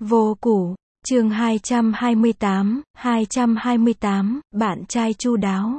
Vô củ, chương 228, bạn trai chu đáo.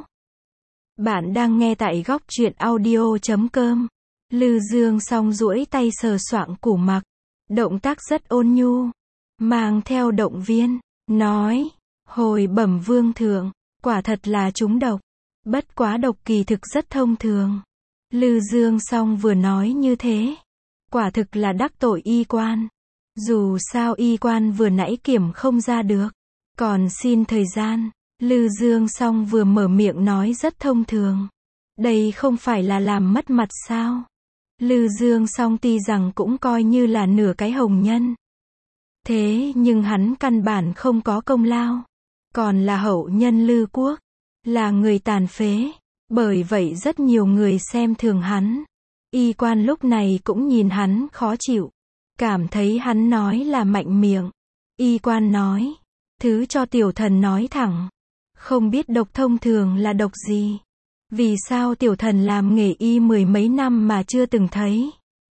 Bạn đang nghe tại góc truyện audio.com. Lư Dương song duỗi tay sờ soạng củ mặc, động tác rất ôn nhu, mang theo động viên, nói, hồi bẩm vương thượng, quả thật là trúng độc, bất quá độc kỳ thực rất thông thường. Lư Dương song vừa nói như thế, quả thực là đắc tội y quan. Dù sao y quan vừa nãy kiểm không ra được, còn xin thời gian. Lư Dương song vừa mở miệng nói rất thông thường. Đây không phải là làm mất mặt sao? Lư Dương song tuy rằng cũng coi như là nửa cái hồng nhân. Thế nhưng hắn căn bản không có công lao. Còn là hậu nhân Lư quốc. Là người tàn phế. Bởi vậy rất nhiều người xem thường hắn. Y quan lúc này cũng nhìn hắn khó chịu. Cảm thấy hắn nói là mạnh miệng. Y quan nói. Thứ cho tiểu thần nói thẳng. Không biết độc thông thường là độc gì? Vì sao tiểu thần làm nghề y mười mấy năm mà chưa từng thấy?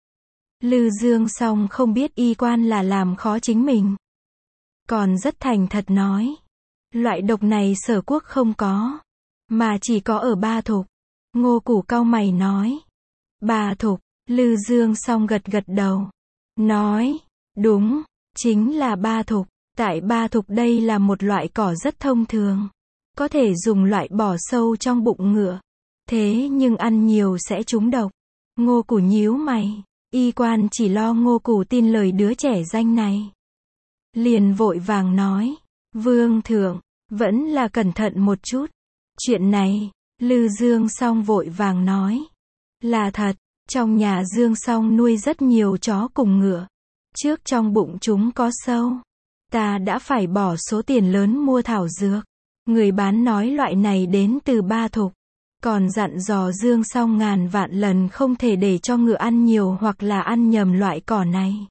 Lư Dương song không biết y quan là làm khó chính mình. Còn rất thành thật nói. Loại độc này Sở quốc không có. Mà chỉ có ở Ba Thục. Ngô Củ cau mày nói. Ba Thục, Lư Dương song gật gật đầu. Nói, đúng, chính là Ba Thục. Tại Ba Thục đây là một loại cỏ rất thông thường. Có thể dùng loại bỏ sâu trong bụng ngựa. Thế nhưng ăn nhiều sẽ trúng độc. Ngô Củ nhíu mày. Y quan chỉ lo Ngô Củ tin lời đứa trẻ danh này. Liền vội vàng nói. Vương thượng, vẫn là cẩn thận một chút. Chuyện này, Lư Dương song vội vàng nói. Là thật, trong nhà Dương song nuôi rất nhiều chó cùng ngựa. Trước trong bụng chúng có sâu. Ta đã phải bỏ số tiền lớn mua thảo dược. Người bán nói loại này đến từ Ba Thục. Còn dặn dò Dương song ngàn vạn lần không thể để cho ngựa ăn nhiều hoặc là ăn nhầm loại cỏ này.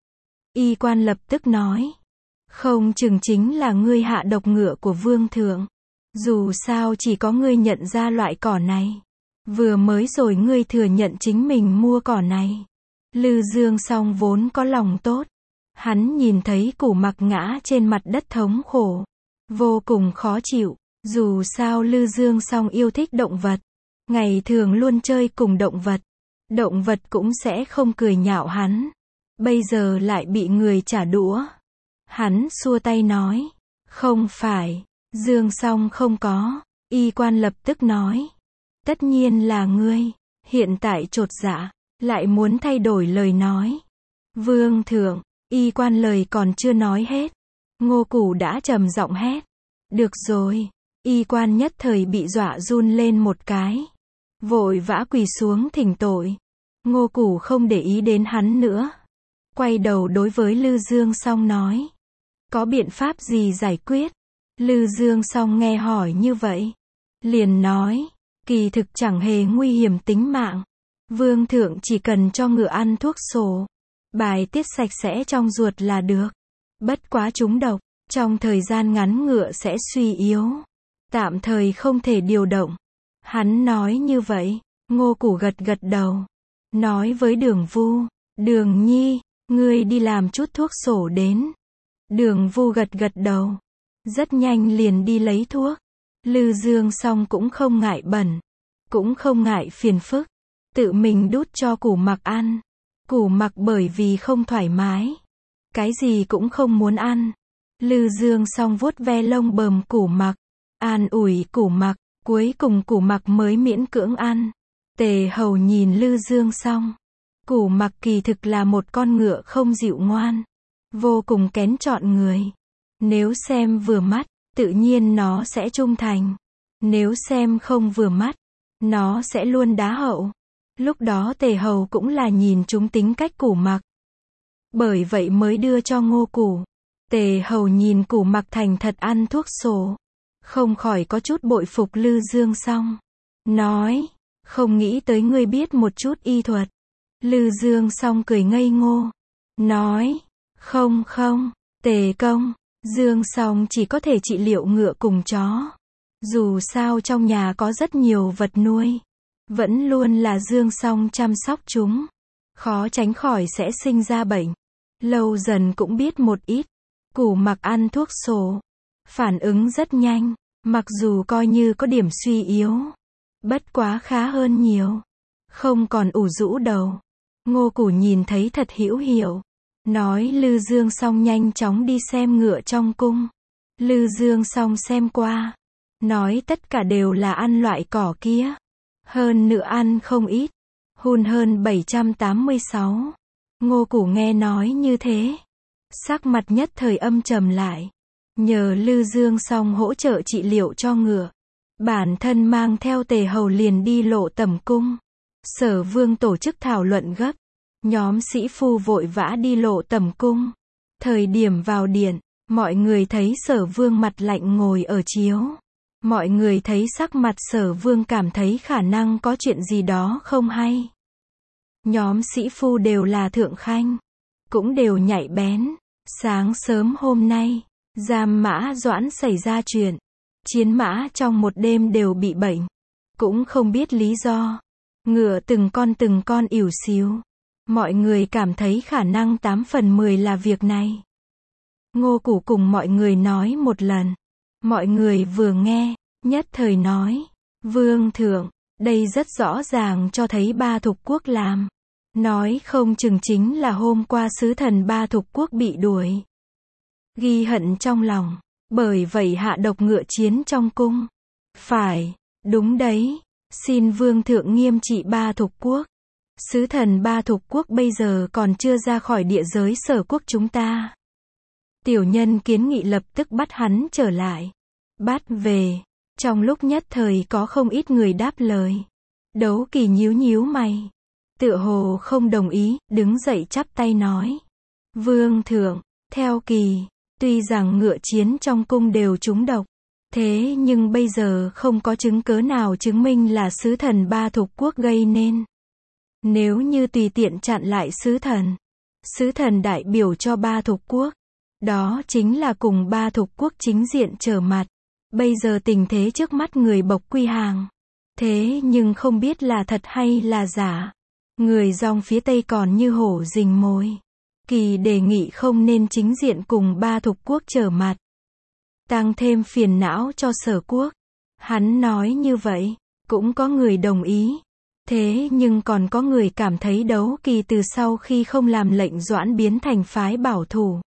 Y quan lập tức nói. Không chừng chính là ngươi hạ độc ngựa của vương thượng. Dù sao chỉ có ngươi nhận ra loại cỏ này. Vừa mới rồi ngươi thừa nhận chính mình mua cỏ này. Lư Dương song vốn có lòng tốt. Hắn nhìn thấy Củ mặc ngã trên mặt đất thống khổ. Vô cùng khó chịu. Dù sao Lư Dương song yêu thích động vật. Ngày thường luôn chơi cùng động vật. Động vật cũng sẽ không cười nhạo hắn. Bây giờ lại bị người trả đũa. Hắn xua tay nói. Không phải. Dương song không có. Y quan lập tức nói. Tất nhiên là ngươi. Hiện tại chột dạ. Lại muốn thay đổi lời nói. Vương thượng. Y quan lời còn chưa nói hết. Ngô Củ đã trầm giọng hét. Được rồi. Y quan nhất thời bị dọa run lên một cái. Vội vã quỳ xuống thỉnh tội. Ngô Củ không để ý đến hắn nữa. Quay đầu đối với Lư Dương song nói. Có biện pháp gì giải quyết? Lư Dương song nghe hỏi như vậy. Liền nói. Kỳ thực chẳng hề nguy hiểm tính mạng. Vương thượng chỉ cần cho ngựa ăn thuốc sổ. Bài tiết sạch sẽ trong ruột là được. Bất quá trúng độc. Trong thời gian ngắn ngựa sẽ suy yếu. Tạm thời không thể điều động. Hắn nói như vậy. Ngô Củ gật gật đầu. Nói với Đường Vu. Đường Nhi, ngươi đi làm chút thuốc sổ đến. Đường Vu gật gật đầu. Rất nhanh liền đi lấy thuốc. Lư Dương song cũng không ngại bẩn. Cũng không ngại phiền phức. Tự mình đút cho Củ mặc ăn. Củ mặc bởi vì không thoải mái. Cái gì cũng không muốn ăn. Lư Dương song vuốt ve lông bờm Củ mặc. An ủi Củ mặc. Cuối cùng Củ mặc mới miễn cưỡng ăn. Tề Hầu nhìn Lư Dương song. Củ mặc kỳ thực là một con ngựa không dịu ngoan. Vô cùng kén chọn người. Nếu xem vừa mắt, tự nhiên nó sẽ trung thành. Nếu xem không vừa mắt, nó sẽ luôn đá hậu. Lúc đó Tề Hầu cũng là nhìn chúng tính cách Củ mặc. Bởi vậy mới đưa cho Ngô Củ. Tề Hầu nhìn Củ mặc thành thật ăn thuốc sổ. Không khỏi có chút bội phục Lư Dương song. Nói, không nghĩ tới ngươi biết một chút y thuật. Lư Dương song cười ngây ngô. Nói, không, Tề công, Dương song chỉ có thể trị liệu ngựa cùng chó. Dù sao trong nhà có rất nhiều vật nuôi. Vẫn luôn là Dương song chăm sóc chúng. Khó tránh khỏi sẽ sinh ra bệnh. Lâu dần cũng biết một ít. Củ Mặc ăn thuốc sổ. Phản ứng rất nhanh. Mặc dù coi như có điểm suy yếu. Bất quá khá hơn nhiều. Không còn ủ rũ đầu. Ngô Củ nhìn thấy thật hữu hiệu. Nói Lư Dương Song nhanh chóng đi xem ngựa trong cung. Lư Dương Song xem qua. Nói tất cả đều là ăn loại cỏ kia. Hơn nữa ăn không ít. Hun hơn 786. Ngô Củ nghe nói như thế. Sắc mặt nhất thời âm trầm lại. Nhờ Lư Dương Song hỗ trợ trị liệu cho ngựa. Bản thân mang theo Tề Hầu liền đi Lộ Tẩm cung. Sở Vương tổ chức thảo luận gấp. Nhóm sĩ phu vội vã đi Lộ Tẩm cung. Thời điểm vào điện, mọi người thấy Sở Vương mặt lạnh ngồi ở chiếu. Mọi người thấy sắc mặt Sở Vương cảm thấy khả năng có chuyện gì đó không hay. Nhóm sĩ phu đều là thượng khanh. Cũng đều nhạy bén. Sáng sớm hôm nay, Giam Mã Doãn xảy ra chuyện. Chiến mã trong một đêm đều bị bệnh. Cũng không biết lý do. Ngựa từng con ỉu xíu. Mọi người cảm thấy khả năng 8 phần 10 là việc này. Ngô Củ cùng mọi người nói một lần. Mọi người vừa nghe, nhất thời nói. Vương thượng, đây rất rõ ràng cho thấy Ba Thục Quốc làm. Nói không chừng chính là hôm qua sứ thần Ba Thục Quốc bị đuổi. Ghi hận trong lòng. Bởi vậy hạ độc ngựa chiến trong cung. Phải, đúng đấy. Xin Vương thượng nghiêm trị Ba Thục Quốc. Sứ thần Ba Thục Quốc bây giờ còn chưa ra khỏi địa giới Sở quốc chúng ta. Tiểu nhân kiến nghị lập tức bắt hắn trở lại. Bắt về. Trong lúc nhất thời có không ít người đáp lời. Đấu Kỳ nhíu nhíu mày. Tựa hồ không đồng ý, đứng dậy chắp tay nói. Vương thượng, theo Kỳ, tuy rằng ngựa chiến trong cung đều trúng độc. Thế nhưng bây giờ không có chứng cớ nào chứng minh là sứ thần Ba Thục Quốc gây nên. Nếu như tùy tiện chặn lại sứ thần đại biểu cho Ba Thục Quốc. Đó chính là cùng Ba Thục Quốc chính diện trở mặt. Bây giờ tình thế trước mắt người bộc quy hàng. Thế nhưng không biết là thật hay là giả. Người dòng phía Tây còn như hổ rình mồi. Kỳ đề nghị không nên chính diện cùng Ba Thục Quốc trở mặt. Tăng thêm phiền não cho Sở quốc. Hắn nói như vậy, cũng có người đồng ý. Thế nhưng còn có người cảm thấy Đấu Kỳ từ sau khi không làm lệnh Doãn biến thành phái bảo thủ.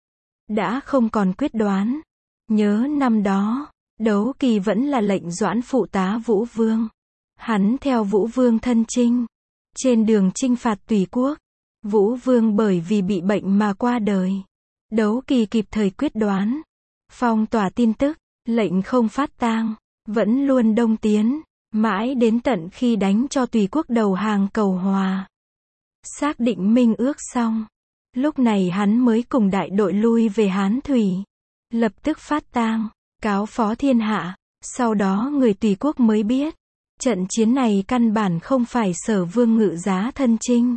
Đã không còn quyết đoán. Nhớ năm đó, Đấu Kỳ vẫn là lệnh Doãn phụ tá Vũ Vương. Hắn theo Vũ Vương thân chinh. Trên đường chinh phạt Tùy quốc, Vũ Vương bởi vì bị bệnh mà qua đời. Đấu Kỳ kịp thời quyết đoán. Phong tỏa tin tức, lệnh không phát tang, vẫn luôn đông tiến, mãi đến tận khi đánh cho Tùy quốc đầu hàng cầu hòa. Xác định minh ước xong, lúc này hắn mới cùng đại đội lui về Hán Thủy. Lập tức phát tang, cáo phó thiên hạ, sau đó người Tùy quốc mới biết. Trận chiến này căn bản không phải Sở Vương ngự giá thân chinh.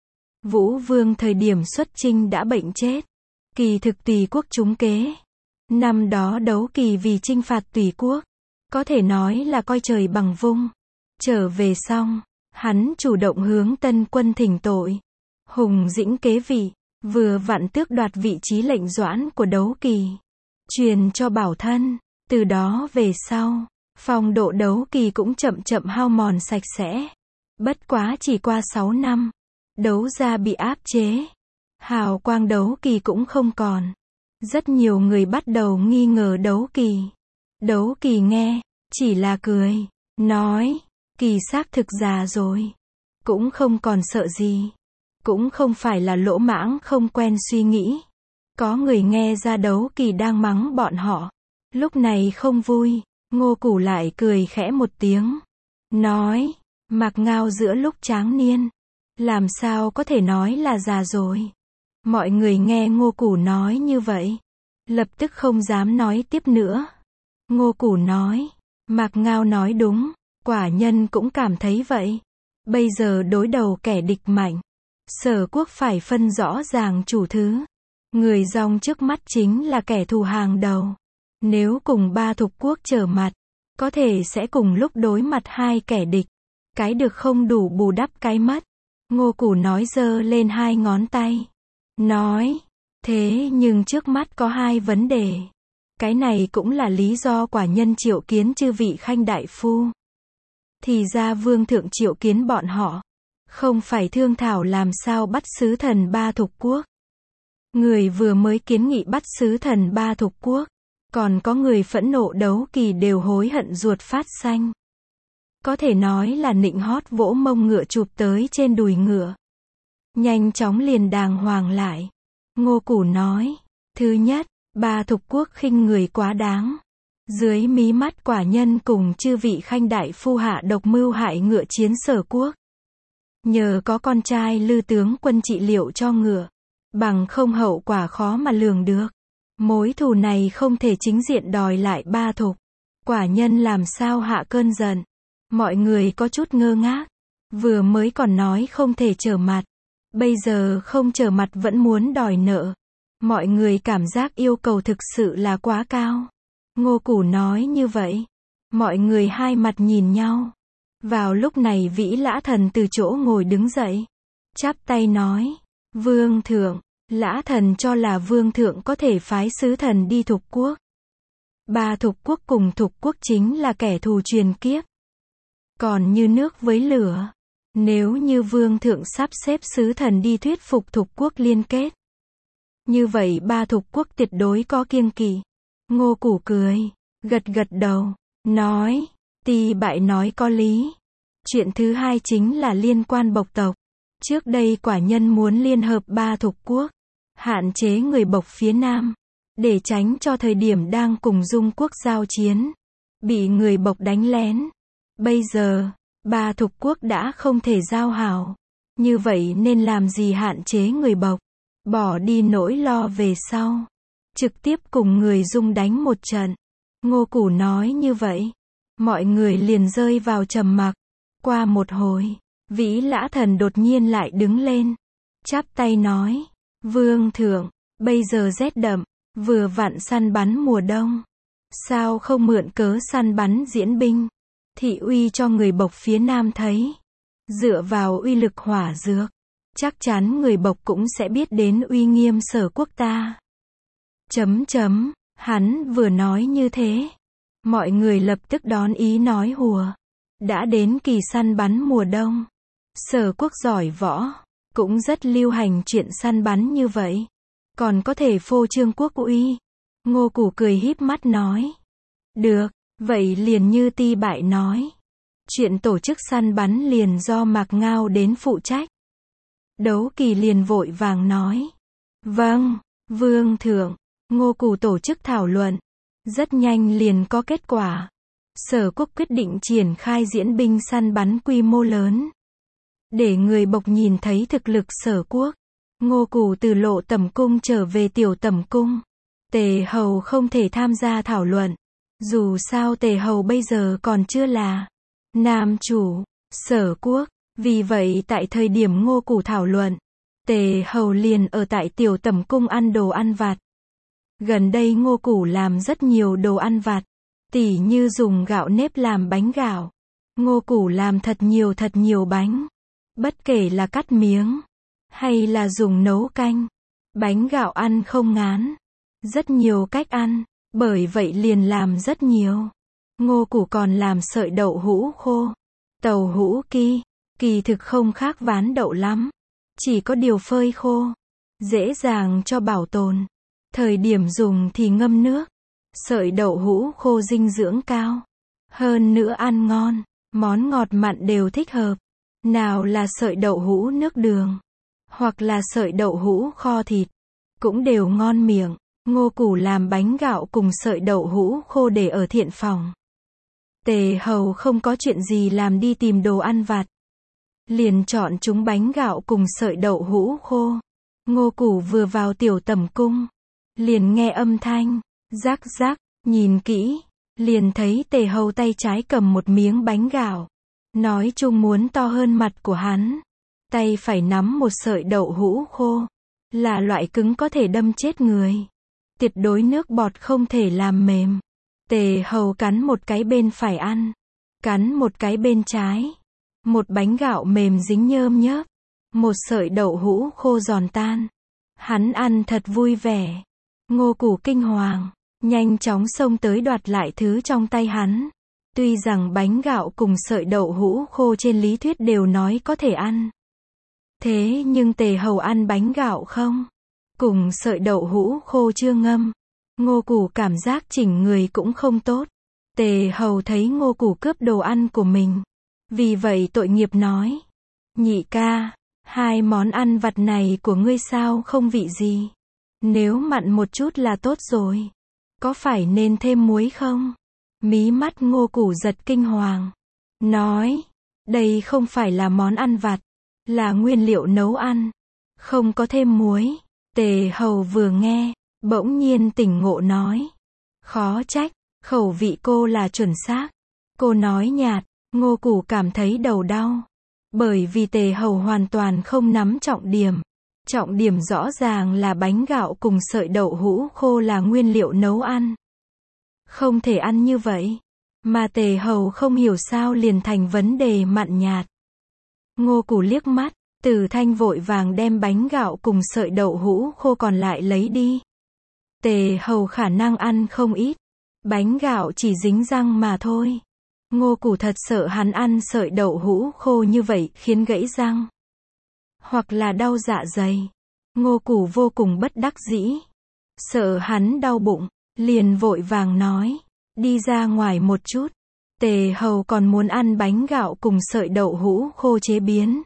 Vũ Vương thời điểm xuất chinh đã bệnh chết. Kỳ thực Tùy quốc trúng kế. Năm đó Đấu Kỳ vì chinh phạt Tùy quốc, có thể nói là coi trời bằng vung. Trở về xong, hắn chủ động hướng Tân quân thỉnh tội. Hùng dĩnh kế vị, vừa vặn tước đoạt vị trí lệnh Doãn của Đấu Kỳ. Truyền cho Bảo Thân, từ đó về sau, phong độ Đấu Kỳ cũng chậm chậm hao mòn sạch sẽ. Bất quá chỉ qua 6 năm, Đấu gia bị áp chế. Hào quang Đấu Kỳ cũng không còn. Rất nhiều người bắt đầu nghi ngờ Đấu Kỳ. Đấu Kỳ nghe, chỉ là cười, nói, Kỳ xác thực già rồi. Cũng không còn sợ gì. Cũng không phải là lỗ mãng không quen suy nghĩ. Có người nghe ra Đấu Kỳ đang mắng bọn họ. Lúc này không vui, Ngô Củ lại cười khẽ một tiếng. Nói, Mạc Ngao giữa lúc tráng niên. Làm sao có thể nói là già rồi. Mọi người nghe Ngô Củ nói như vậy, lập tức không dám nói tiếp nữa. Ngô Củ nói, Mạc Ngao nói đúng, quả nhân cũng cảm thấy vậy. Bây giờ đối đầu kẻ địch mạnh, Sở quốc phải phân rõ ràng chủ thứ. Người dòng trước mắt chính là kẻ thù hàng đầu. Nếu cùng Ba Thục Quốc trở mặt, có thể sẽ cùng lúc đối mặt hai kẻ địch. Cái được không đủ bù đắp cái mất. Ngô Củ nói giơ lên hai ngón tay. nói, thế nhưng trước mắt có hai vấn đề. Cái này cũng là lý do quả nhân triệu kiến chư vị khanh đại phu. Thì ra vương thượng triệu kiến bọn họ, không phải thương thảo làm sao bắt sứ thần Ba Thục Quốc. Người vừa mới kiến nghị bắt sứ thần Ba Thục Quốc, còn có người phẫn nộ đấu kỳ đều hối hận ruột phát xanh. Có thể nói là nịnh hót vỗ mông ngựa chụp tới trên đùi ngựa. Nhanh chóng liền đàng hoàng lại. Ngô Củ nói, thứ nhất, Ba Thục Quốc khinh người quá đáng. Dưới mí mắt quả nhân cùng chư vị khanh đại phu hạ độc mưu hại ngựa chiến Sở Quốc. Nhờ có con trai Lư tướng quân trị liệu cho ngựa, bằng không hậu quả khó mà lường được. Mối thù này không thể chính diện đòi lại Ba Thục. Quả nhân làm sao hạ cơn giận. Mọi người có chút ngơ ngác. Vừa mới còn nói không thể trở mặt. Bây giờ không trở mặt vẫn muốn đòi nợ. Mọi người cảm giác yêu cầu thực sự là quá cao. Ngô Củ nói như vậy. Mọi người hai mặt nhìn nhau. Vào lúc này Vĩ Lã Thần từ chỗ ngồi đứng dậy. Chắp tay nói. Vương thượng, Lã Thần cho là vương thượng có thể phái sứ thần đi Thục Quốc. Ba Thục Quốc cùng Thục Quốc chính là kẻ thù truyền kiếp. Còn như nước với lửa. Nếu như vương thượng sắp xếp sứ thần đi thuyết phục Thục Quốc liên kết. Như vậy Ba Thục Quốc tuyệt đối có kiêng kỵ. Ngô Củ cười, gật gật đầu, nói, Ti bại nói có lý. Chuyện thứ hai chính là liên quan Bộc tộc. Trước đây quả nhân muốn liên hợp Ba Thục Quốc, hạn chế người Bộc phía Nam, để tránh cho thời điểm đang cùng Dung Quốc giao chiến, bị người Bộc đánh lén. Bây giờ, Ba Thục Quốc đã không thể giao hảo. Như vậy nên làm gì hạn chế người Bộc, bỏ đi nỗi lo về sau. Trực tiếp cùng người Dung đánh một trận. Ngô Củ nói như vậy. Mọi người liền rơi vào trầm mặc. Qua một hồi, Vĩ Lã Thần đột nhiên lại đứng lên. Chắp tay nói. Vương thượng, bây giờ rét đậm, vừa vặn săn bắn mùa đông. Sao không mượn cớ săn bắn diễn binh, thị uy cho người Bộc phía Nam thấy. Dựa vào uy lực hỏa dược, chắc chắn người Bộc cũng sẽ biết đến uy nghiêm Sở Quốc ta. Hắn vừa nói như thế. Mọi người lập tức đón ý nói hùa. Đã đến kỳ săn bắn mùa đông. Sở Quốc giỏi võ, cũng rất lưu hành chuyện săn bắn như vậy. Còn có thể phô trương quốc uy. Ngô Củ cười híp mắt nói. Được, vậy liền như Ti bại nói. Chuyện tổ chức săn bắn liền do Mạc Ngao đến phụ trách. Đấu Kỳ liền vội vàng nói. Vâng, vương thượng. Ngô Củ tổ chức thảo luận. Rất nhanh liền có kết quả. Sở Quốc quyết định triển khai diễn binh săn bắn quy mô lớn. Để người Bộc nhìn thấy thực lực Sở Quốc. Ngô Củ từ Lộ Tẩm Cung trở về Tiểu Tẩm Cung. Tề Hầu không thể tham gia thảo luận. Dù sao Tề Hầu bây giờ còn chưa là nam chủ Sở Quốc. Vì vậy tại thời điểm Ngô Củ thảo luận, Tề Hầu liền ở tại Tiểu Tẩm Cung ăn đồ ăn vặt. Gần đây Ngô Củ làm rất nhiều đồ ăn vặt, tỉ như dùng gạo nếp làm bánh gạo. Ngô Củ làm thật nhiều bánh. Bất kể là cắt miếng, hay là dùng nấu canh, bánh gạo ăn không ngán. Rất nhiều cách ăn, bởi vậy liền làm rất nhiều. Ngô Củ còn làm sợi đậu hũ khô, tàu hũ kỳ thực không khác ván đậu lắm. Chỉ có điều phơi khô, dễ dàng cho bảo tồn. Thời điểm dùng thì ngâm nước. Sợi đậu hũ khô dinh dưỡng cao. Hơn nữa ăn ngon, món ngọt mặn đều thích hợp. Nào là sợi đậu hũ nước đường, hoặc là sợi đậu hũ kho thịt, cũng đều ngon miệng. Ngô Củ làm bánh gạo cùng sợi đậu hũ khô để ở thiện phòng. Tề Hầu không có chuyện gì làm đi tìm đồ ăn vặt, liền chọn chúng bánh gạo cùng sợi đậu hũ khô. Ngô Củ vừa vào Tiểu Tẩm Cung, liền nghe âm thanh rắc rắc, nhìn kỹ, liền thấy Tề Hầu tay trái cầm một miếng bánh gạo, nói chung muốn to hơn mặt của hắn. Tay phải nắm một sợi đậu hũ khô, là loại cứng có thể đâm chết người. Tuyệt đối nước bọt không thể làm mềm. Tề Hầu cắn một cái bên phải ăn, cắn một cái bên trái. Một bánh gạo mềm dính nhơm nhớp, một sợi đậu hũ khô giòn tan. Hắn ăn thật vui vẻ. Ngô Củ kinh hoàng, nhanh chóng xông tới đoạt lại thứ trong tay hắn. Tuy rằng bánh gạo cùng sợi đậu hũ khô trên lý thuyết đều nói có thể ăn. Thế nhưng Tề Hầu ăn bánh gạo không? Cùng sợi đậu hũ khô chưa ngâm. Ngô Củ cảm giác chỉnh người cũng không tốt. Tề Hầu thấy Ngô Củ cướp đồ ăn của mình. Vì vậy tội nghiệp nói. Nhị ca, hai món ăn vặt này của ngươi sao không vị gì? Nếu mặn một chút là tốt rồi. Có phải nên thêm muối không? Mí mắt Ngô Củ giật kinh hoàng. Nói, đây không phải là món ăn vặt, là nguyên liệu nấu ăn. Không có thêm muối. Tề Hầu vừa nghe, bỗng nhiên tỉnh ngộ nói. Khó trách, khẩu vị cô là chuẩn xác. Cô nói nhạt, Ngô Củ cảm thấy đầu đau. Bởi vì Tề Hầu hoàn toàn không nắm trọng điểm. Trọng điểm rõ ràng là bánh gạo cùng sợi đậu hũ khô là nguyên liệu nấu ăn. Không thể ăn như vậy. Mà Tề Hầu không hiểu sao liền thành vấn đề mặn nhạt. Ngô Củ liếc mắt, Từ Thanh vội vàng đem bánh gạo cùng sợi đậu hũ khô còn lại lấy đi. Tề Hầu khả năng ăn không ít. Bánh gạo chỉ dính răng mà thôi. Ngô Củ thật sợ hắn ăn sợi đậu hũ khô như vậy khiến gãy răng. Hoặc là đau dạ dày. Ngô Củ vô cùng bất đắc dĩ. Sợ hắn đau bụng, liền vội vàng nói. Đi ra ngoài một chút. Tề Hầu còn muốn ăn bánh gạo cùng sợi đậu hũ khô chế biến.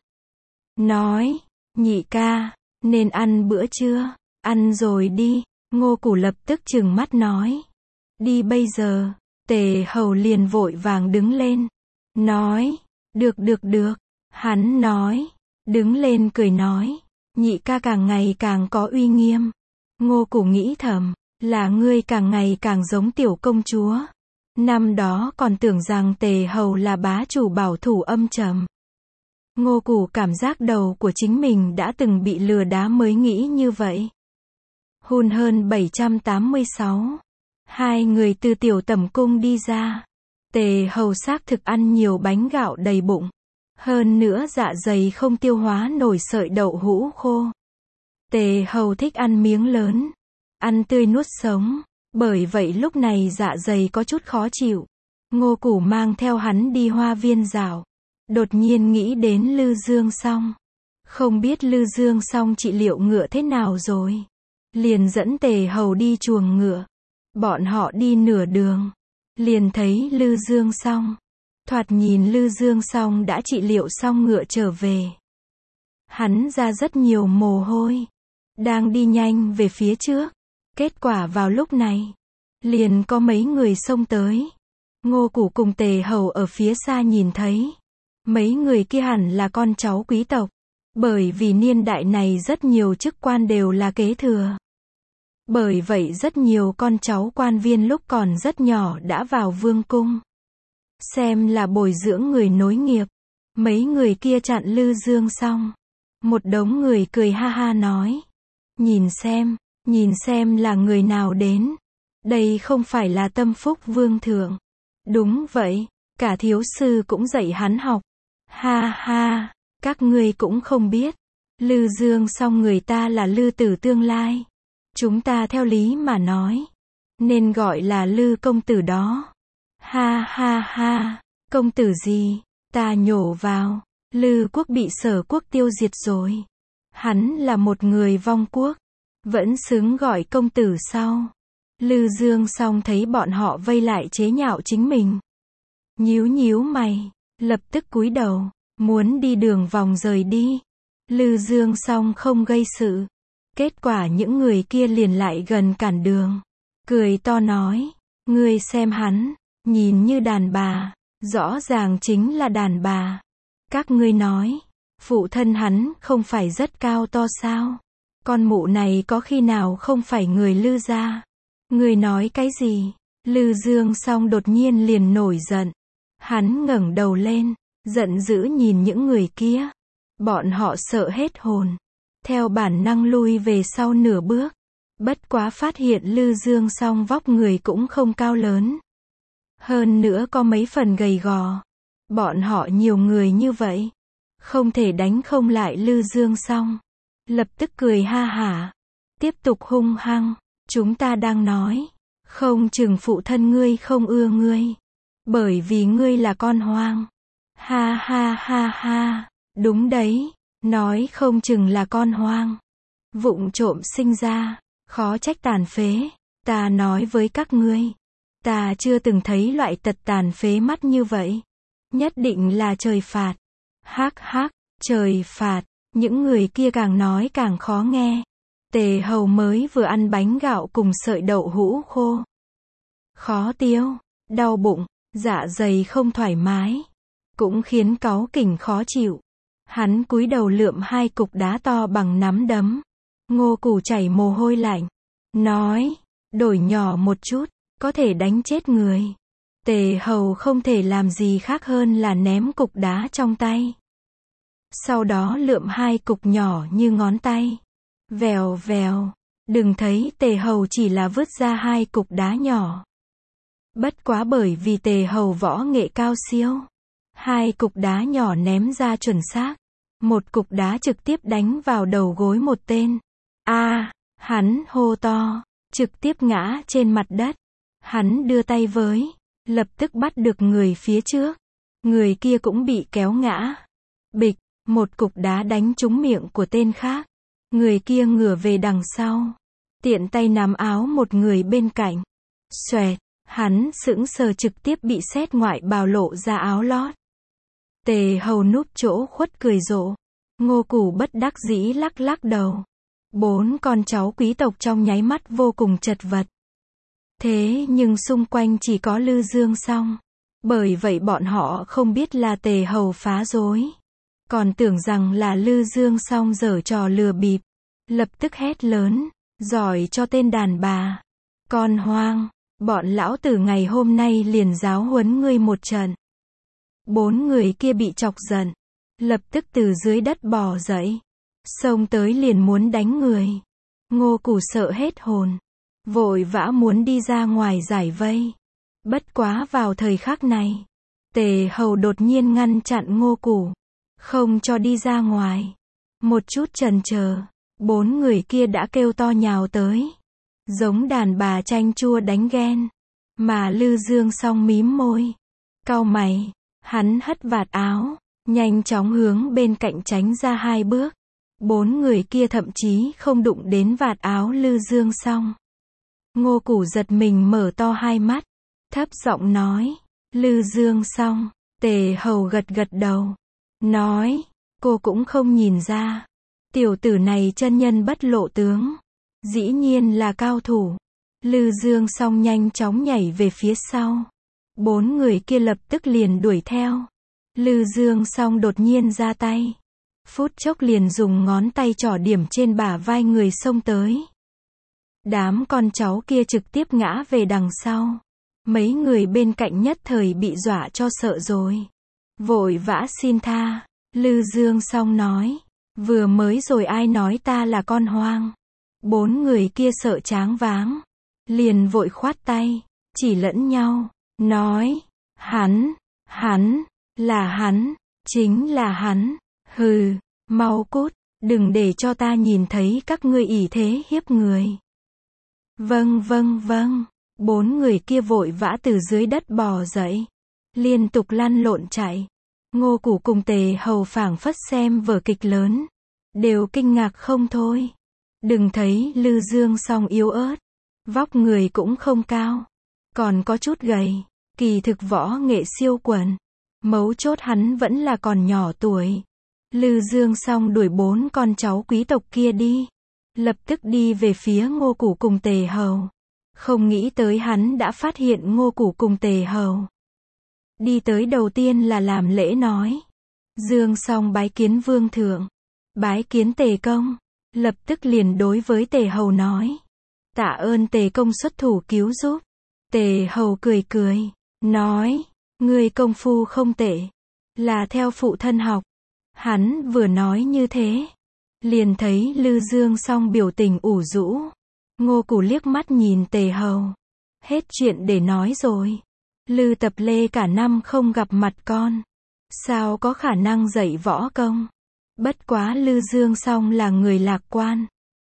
Nói, nhị ca, nên ăn bữa trưa. Ăn rồi đi. Ngô Củ lập tức trừng mắt nói. Đi bây giờ. Tề Hầu liền vội vàng đứng lên. Nói, được. Hắn nói, đứng lên cười nói. Nhị ca càng ngày càng có uy nghiêm. Ngô Củ nghĩ thầm, là ngươi càng ngày càng giống tiểu công chúa. Năm đó còn tưởng rằng Tề Hầu là bá chủ bảo thủ âm trầm. Ngô Củ cảm giác đầu của chính mình đã từng bị lừa đá mới nghĩ như vậy. Hun hơn 786. Hai người từ tiểu tẩm cung đi ra. Tề Hầu xác thực ăn nhiều bánh gạo đầy bụng. Hơn nữa dạ dày không tiêu hóa nổi sợi đậu hũ khô. Tề Hầu thích ăn miếng lớn. Ăn tươi nuốt sống. Bởi vậy lúc này dạ dày có chút khó chịu. Ngô Củ mang theo hắn đi hoa viên dạo. Đột nhiên nghĩ đến Lư Dương Song. Không biết Lư Dương Song trị liệu ngựa thế nào rồi. Liền dẫn Tề Hầu đi chuồng ngựa. Bọn họ đi nửa đường. Liền thấy Lư Dương Song. Thoạt nhìn Lư Dương Song đã trị liệu xong ngựa trở về. Hắn ra rất nhiều mồ hôi. Đang đi nhanh về phía trước. Kết quả vào lúc này. Liền có mấy người xông tới. Ngô Củ cùng Tề Hầu ở phía xa nhìn thấy. Mấy người kia hẳn là con cháu quý tộc. Bởi vì niên đại này rất nhiều chức quan đều là kế thừa. Bởi vậy rất nhiều con cháu quan viên lúc còn rất nhỏ đã vào vương cung. Xem là bồi dưỡng người nối nghiệp. Mấy người kia chặn Lư Dương xong. Một đống người cười ha ha nói. Nhìn xem là người nào đến. Đây không phải là Tâm Phúc Vương thượng. Đúng vậy, cả thiếu sư cũng dạy hắn học. Ha ha, các ngươi cũng không biết. Lư Dương Song người ta là Lư tử tương lai. Chúng ta theo lý mà nói. Nên gọi là Lư công tử đó. Ha ha ha, công tử gì? Ta nhổ vào. Lư quốc bị Sở quốc tiêu diệt rồi. Hắn là một người vong quốc. Vẫn xứng gọi công tử sao? Lư Dương Song thấy bọn họ vây lại chế nhạo chính mình. Nhíu mày, lập tức cúi đầu, muốn đi đường vòng rời đi. Lư Dương Song không gây sự. Kết quả những người kia liền lại gần cản đường. Cười to nói, ngươi xem hắn, nhìn như đàn bà, rõ ràng chính là đàn bà. Các ngươi nói, phụ thân hắn không phải rất cao to sao? Con mụ này có khi nào không phải người Lư gia? Ngươi nói cái gì? Lư Dương Song đột nhiên liền nổi giận. Hắn ngẩng đầu lên, giận dữ nhìn những người kia. Bọn họ sợ hết hồn. Theo bản năng lui về sau nửa bước. Bất quá phát hiện Lư Dương Song vóc người cũng không cao lớn. Hơn nữa có mấy phần gầy gò. Bọn họ nhiều người như vậy. Không thể đánh không lại Lư Dương Song. Lập tức cười ha hả. tiếp tục hung hăng. Chúng ta đang nói, không chừng phụ thân ngươi không ưa ngươi. Bởi vì ngươi là con hoang. Ha ha ha ha, đúng đấy, nói không chừng là con hoang. Vụng trộm sinh ra, khó trách tàn phế. Ta nói với các ngươi, ta chưa từng thấy loại tật tàn phế mắt như vậy. Nhất định là trời phạt. Hắc hắc, trời phạt, những người kia càng nói càng khó nghe. Tề Hầu mới vừa ăn bánh gạo cùng sợi đậu hũ khô. Khó tiêu, đau bụng, dạ dày không thoải mái, cũng khiến cáu kỉnh khó chịu. Hắn cúi đầu lượm 2 cục đá to bằng nắm đấm. Ngô Củ chảy mồ hôi lạnh, nói, đổi nhỏ một chút, có thể đánh chết người. Tề Hầu không thể làm gì khác hơn là ném cục đá trong tay. Sau đó lượm 2 cục nhỏ như ngón tay. Vèo vèo, đừng thấy Tề Hầu chỉ là vứt ra 2 cục đá nhỏ. Bất quá bởi vì Tề Hầu võ nghệ cao siêu. 2 cục đá nhỏ ném ra chuẩn xác. Một cục đá trực tiếp đánh vào đầu gối một tên. Hắn hô to, trực tiếp ngã trên mặt đất. Hắn đưa tay với, lập tức bắt được người phía trước. Người kia cũng bị kéo ngã. Bịch, một cục đá đánh trúng miệng của tên khác. Người kia ngửa về đằng sau, tiện tay nắm áo một người bên cạnh. Xoẹt, hắn sững sờ trực tiếp bị sét ngoại bào lộ ra áo lót. Tề Hầu núp chỗ khuất cười rộ. Ngô Củ bất đắc dĩ lắc lắc đầu. 4 con cháu quý tộc trong nháy mắt vô cùng chật vật. Thế nhưng xung quanh chỉ có Lư Dương Song. Bởi vậy bọn họ không biết là Tề Hầu phá rối. Còn tưởng rằng là Lư Dương Song giở trò lừa bịp. Lập tức hét lớn, giỏi cho tên đàn bà. Con hoang, bọn lão tử ngày hôm nay liền giáo huấn ngươi một trận. 4 người kia bị chọc giận. Lập tức từ dưới đất bò dậy. Xông tới liền muốn đánh người. Ngô Củ sợ hết hồn. Vội vã muốn đi ra ngoài giải vây. Bất quá vào thời khắc này, Tề Hầu đột nhiên ngăn chặn Ngô Củ. Không cho đi ra ngoài. Một chút chần chờ, 4 người kia đã kêu to nhào tới. Giống đàn bà chanh chua đánh ghen. Mà Lư Dương Song mím môi. Cau mày, hắn hất vạt áo, nhanh chóng hướng bên cạnh tránh ra 2 bước. 4 người kia thậm chí không đụng đến vạt áo Lư Dương Song. Ngô Củ giật mình mở to 2 mắt, thấp giọng nói, Lư Dương Song. Tề Hầu gật gật đầu, nói, cô cũng không nhìn ra. Tiểu tử này chân nhân bất lộ tướng. Dĩ nhiên là cao thủ. Lư Dương Song nhanh chóng nhảy về phía sau. 4 người kia lập tức liền đuổi theo. Lư Dương Song đột nhiên ra tay. Phút chốc liền dùng ngón tay trỏ điểm trên bả vai người xông tới. Đám con cháu kia trực tiếp ngã về đằng sau. Mấy người bên cạnh nhất thời bị dọa cho sợ rồi. Vội vã xin tha. Lư Dương Song nói, vừa mới rồi ai nói ta là con hoang. 4 người kia sợ choáng váng. Liền vội khoát tay, chỉ lẫn nhau, nói, hắn, là hắn, chính là hắn. Hừ, mau cút, đừng để cho ta nhìn thấy các ngươi ỷ thế hiếp người. Vâng vâng vâng. 4 người kia vội vã từ dưới đất bò dậy, liên tục lăn lộn chạy. Ngô Củ cùng Tề Hầu phảng phất xem vở kịch lớn, đều kinh ngạc không thôi. Đừng thấy Lư Dương Song yếu ớt, vóc người cũng không cao, còn có chút gầy, kỳ thực võ nghệ siêu quần. Mấu chốt hắn vẫn là còn nhỏ tuổi. Lư Dương Song đuổi 4 con cháu quý tộc kia đi, lập tức đi về phía Ngô Củ cùng Tề Hầu. Không nghĩ tới hắn đã phát hiện Ngô Củ cùng Tề Hầu. Đi tới đầu tiên là làm lễ nói, Dương Song bái kiến vương thượng, bái kiến Tề công. Lập tức liền đối với Tề Hầu nói, tạ ơn Tề công xuất thủ cứu giúp. Tề Hầu cười cười, nói, ngươi công phu không tệ, là theo phụ thân học. Hắn vừa nói như thế, liền thấy Lư Dương Song biểu tình ủ rũ. Ngô Củ liếc mắt nhìn Tề Hầu, hết chuyện để nói rồi. Lư Tập Lê cả năm không gặp mặt con, sao có khả năng dạy võ công. Bất quá Lư Dương Song là người lạc quan,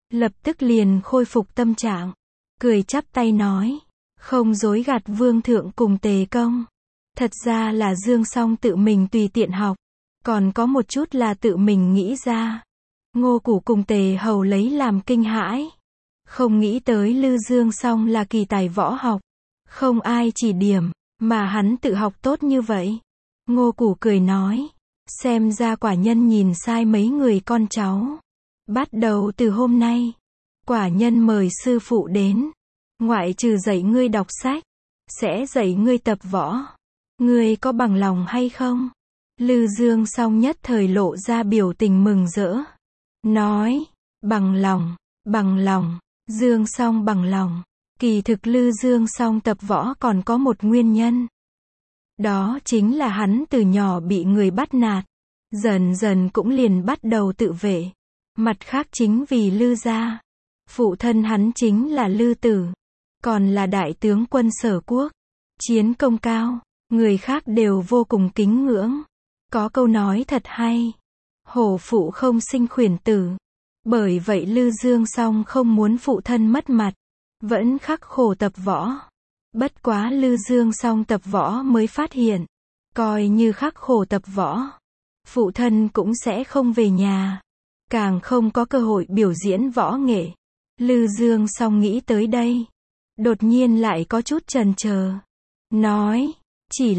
lập tức liền khôi phục tâm trạng, cười chắp tay nói, không dối gạt vương thượng cùng Tề công. Thật ra là Dương Song tự mình tùy tiện học, còn có một chút là tự mình nghĩ ra. Ngô Củ cùng Tề Hầu lấy làm kinh hãi. Không nghĩ tới Lư Dương Song là kỳ tài võ học, không ai chỉ điểm, mà hắn tự học tốt như vậy. Ngô Củ cười nói, xem ra quả nhân nhìn sai mấy người con cháu. Bắt đầu từ hôm nay, quả nhân mời sư phụ đến, ngoại trừ dạy ngươi đọc sách, sẽ dạy ngươi tập võ. Ngươi có bằng lòng hay không? Lư Dương Song nhất thời lộ ra biểu tình mừng rỡ. Nói, bằng lòng, bằng lòng. Dương Song bằng lòng. Kỳ thực Lư Dương Song tập võ còn có một nguyên nhân. Đó chính là hắn từ nhỏ bị người bắt nạt. Dần dần cũng liền bắt đầu tự vệ. Mặt khác chính vì Lư gia. Phụ thân hắn chính là Lư Tử. Còn là đại tướng quân Sở Quốc. Chiến công cao. Người khác đều vô cùng kính ngưỡng. Có câu nói thật hay. Hổ phụ không sinh khuyển tử. Bởi vậy Lư Dương Song không muốn phụ thân mất mặt. Vẫn khắc khổ tập võ. Bất quá Lư Dương Song tập võ mới phát hiện. Coi như khắc khổ tập võ. Phụ thân cũng sẽ không về nhà. Càng không có cơ hội biểu diễn võ nghệ. Lư Dương Song nghĩ tới đây. Đột nhiên lại có chút chần chờ. Nói, chỉ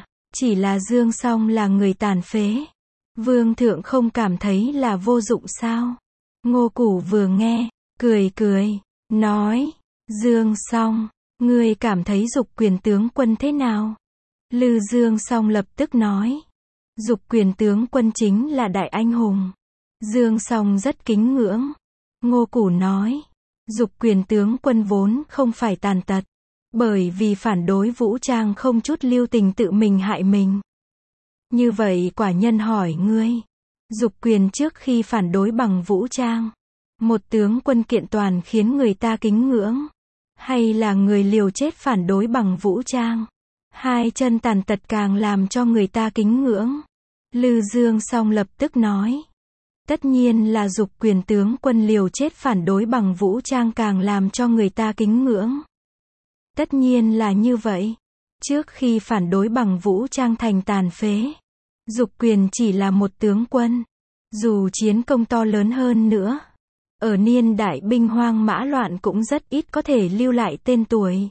là Dương Song là người tàn phế. Vương thượng không cảm thấy là vô dụng sao? Ngô Củ vừa nghe, cười, nói, Dương Song, ngươi cảm thấy Dục Quyền tướng quân thế nào? Lư Dương Song lập tức nói, Dục Quyền tướng quân chính là đại anh hùng. Dương Song rất kính ngưỡng. Ngô Củ nói, Dục Quyền tướng quân vốn không phải tàn tật, bởi vì phản đối vũ trang không chút lưu tình tự mình hại mình. Như vậy quả nhân hỏi ngươi, Dục Quyền trước khi phản đối bằng vũ trang, một tướng quân kiện toàn khiến người ta kính ngưỡng, hay là người liều chết phản đối bằng vũ trang, hai chân tàn tật càng làm cho người ta kính ngưỡng? Lư Dương Song lập tức nói, tất nhiên là Dục Quyền tướng quân liều chết phản đối bằng vũ trang càng làm cho người ta kính ngưỡng. Tất nhiên là như vậy. Trước khi phản đối bằng vũ trang thành tàn phế, Dục Quyền chỉ là một tướng quân. Dù chiến công to lớn hơn nữa, ở niên đại binh hoang mã loạn cũng rất ít có thể lưu lại tên tuổi.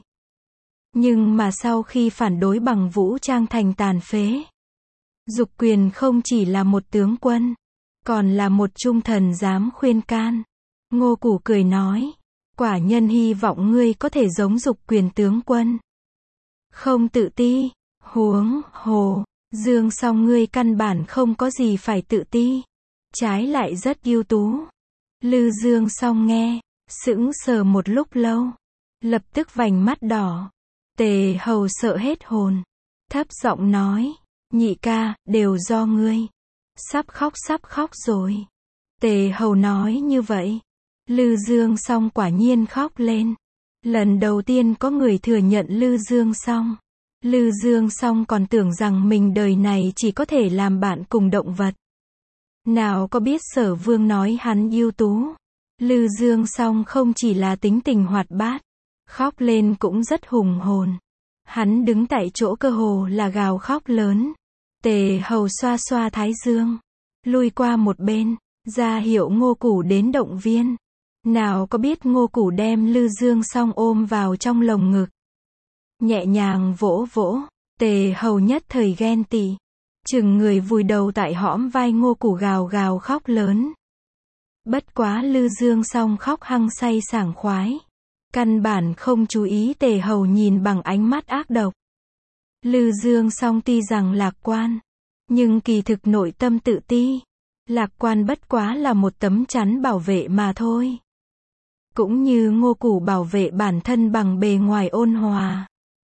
Nhưng mà sau khi phản đối bằng vũ trang thành tàn phế, Dục Quyền không chỉ là một tướng quân, còn là một trung thần dám khuyên can. Ngô Củ cười nói, quả nhân hy vọng ngươi có thể giống Dục Quyền tướng quân. Không tự ti, huống hồ, Dương Song ngươi căn bản không có gì phải tự ti. Trái lại rất ưu tú. Lư Dương Song nghe, sững sờ một lúc lâu. Lập tức vành mắt đỏ. Tề Hầu sợ hết hồn. Thấp giọng nói, nhị ca, đều do ngươi. Sắp khóc rồi. Tề Hầu nói như vậy. Lư Dương Song quả nhiên khóc lên. Lần đầu tiên có người thừa nhận Lư Dương Song. Lư Dương Song còn tưởng rằng mình đời này chỉ có thể làm bạn cùng động vật. Nào có biết Sở Vương nói hắn ưu tú. Lư Dương Song không chỉ là tính tình hoạt bát, khóc lên cũng rất hùng hồn. Hắn đứng tại chỗ cơ hồ là gào khóc lớn. Tề Hầu xoa xoa thái dương, lui qua một bên, ra hiệu Ngô Củ đến động viên. Nào có biết Ngô Củ đem Lư Dương Song ôm vào trong lồng ngực, nhẹ nhàng vỗ vỗ. Tề Hầu nhất thời ghen tị, chừng người vùi đầu tại hõm vai Ngô Củ gào gào khóc lớn. Bất quá Lư Dương Song khóc hăng say sảng khoái, căn bản không chú ý Tề Hầu nhìn bằng ánh mắt ác độc. Lư Dương Song tuy rằng lạc quan, nhưng kỳ thực nội tâm tự ti. Lạc quan bất quá là một tấm chắn bảo vệ mà thôi. Cũng như Ngô Củ bảo vệ bản thân bằng bề ngoài ôn hòa.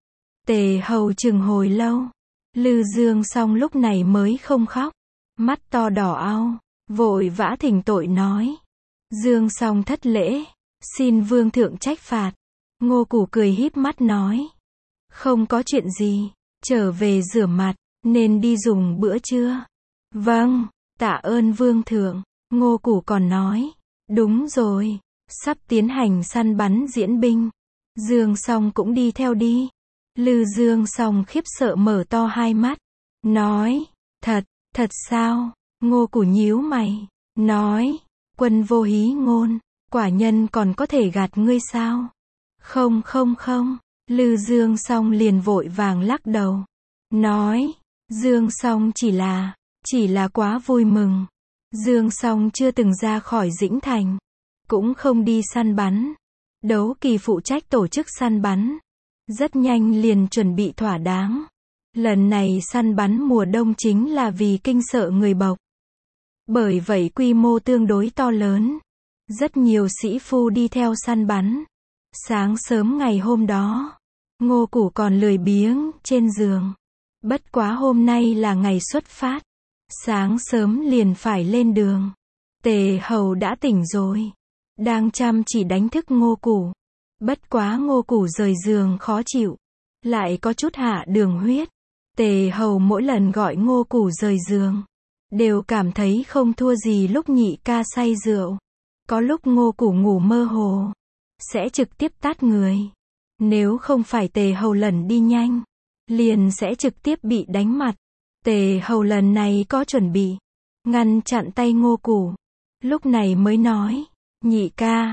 Tề Hầu chừng hồi lâu, Lư Dương Song lúc này mới không khóc, mắt to đỏ ao, vội vã thỉnh tội nói, Dương Song thất lễ, xin Vương thượng trách phạt. Ngô Củ cười híp mắt nói, không có chuyện gì, trở về rửa mặt, nên đi dùng bữa trưa. Vâng, tạ ơn Vương thượng. Ngô Củ còn nói, đúng rồi, Sắp tiến hành săn bắn diễn binh. Dương Song cũng đi theo đi. Lư Dương Song khiếp sợ mở to hai mắt. Nói, thật sao? Ngô Củ nhíu mày. Nói, Quân vô hí ngôn, quả nhân còn có thể gạt ngươi sao? Không. Lư Dương Song liền vội vàng lắc đầu. Nói, Dương Song chỉ là quá vui mừng. Dương Song chưa từng ra khỏi Dĩnh Thành, cũng không đi săn bắn. Đấu Kỳ phụ trách tổ chức săn bắn, rất nhanh liền chuẩn bị thỏa đáng. Lần này săn bắn mùa đông chính là vì kinh sợ người Bộc. Bởi vậy quy mô tương đối to lớn. Rất nhiều sĩ phu đi theo săn bắn. Sáng sớm ngày hôm đó, Ngô Củ còn lười biếng trên giường. Bất quá hôm nay là ngày xuất phát. Sáng sớm liền phải lên đường. Tề Hầu đã tỉnh rồi, đang chăm chỉ đánh thức Ngô Củ. Bất quá Ngô Củ rời giường khó chịu, lại có chút hạ đường huyết. Tề Hầu mỗi lần gọi Ngô Củ rời giường, đều cảm thấy không thua gì lúc nhị ca say rượu. Có lúc Ngô Củ ngủ mơ hồ, sẽ trực tiếp tát người. Nếu không phải Tề Hầu lần đi nhanh, liền sẽ trực tiếp bị đánh mặt. Tề Hầu lần này có chuẩn bị, ngăn chặn tay Ngô Củ. Lúc này mới nói, nhị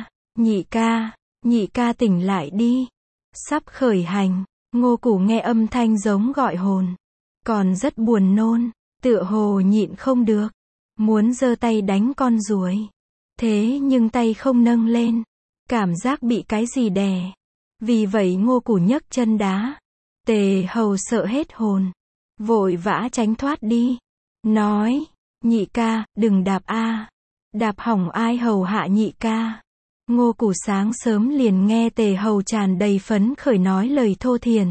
ca tỉnh lại đi. Sắp khởi hành. Ngô Củ nghe âm thanh giống gọi hồn, còn rất buồn nôn, tựa hồ nhịn không được, muốn giơ tay đánh con ruồi. Thế nhưng tay không nâng lên, cảm giác bị cái gì đè. Vì vậy Ngô Củ nhấc chân đá. Tề Hầu sợ hết hồn, vội vã tránh thoát đi. Nói, nhị ca, đừng đạp a, đạp hỏng ai hầu hạ nhị ca. Ngô Củ sáng sớm liền nghe Tề Hầu tràn đầy phấn khởi nói lời thô thiển.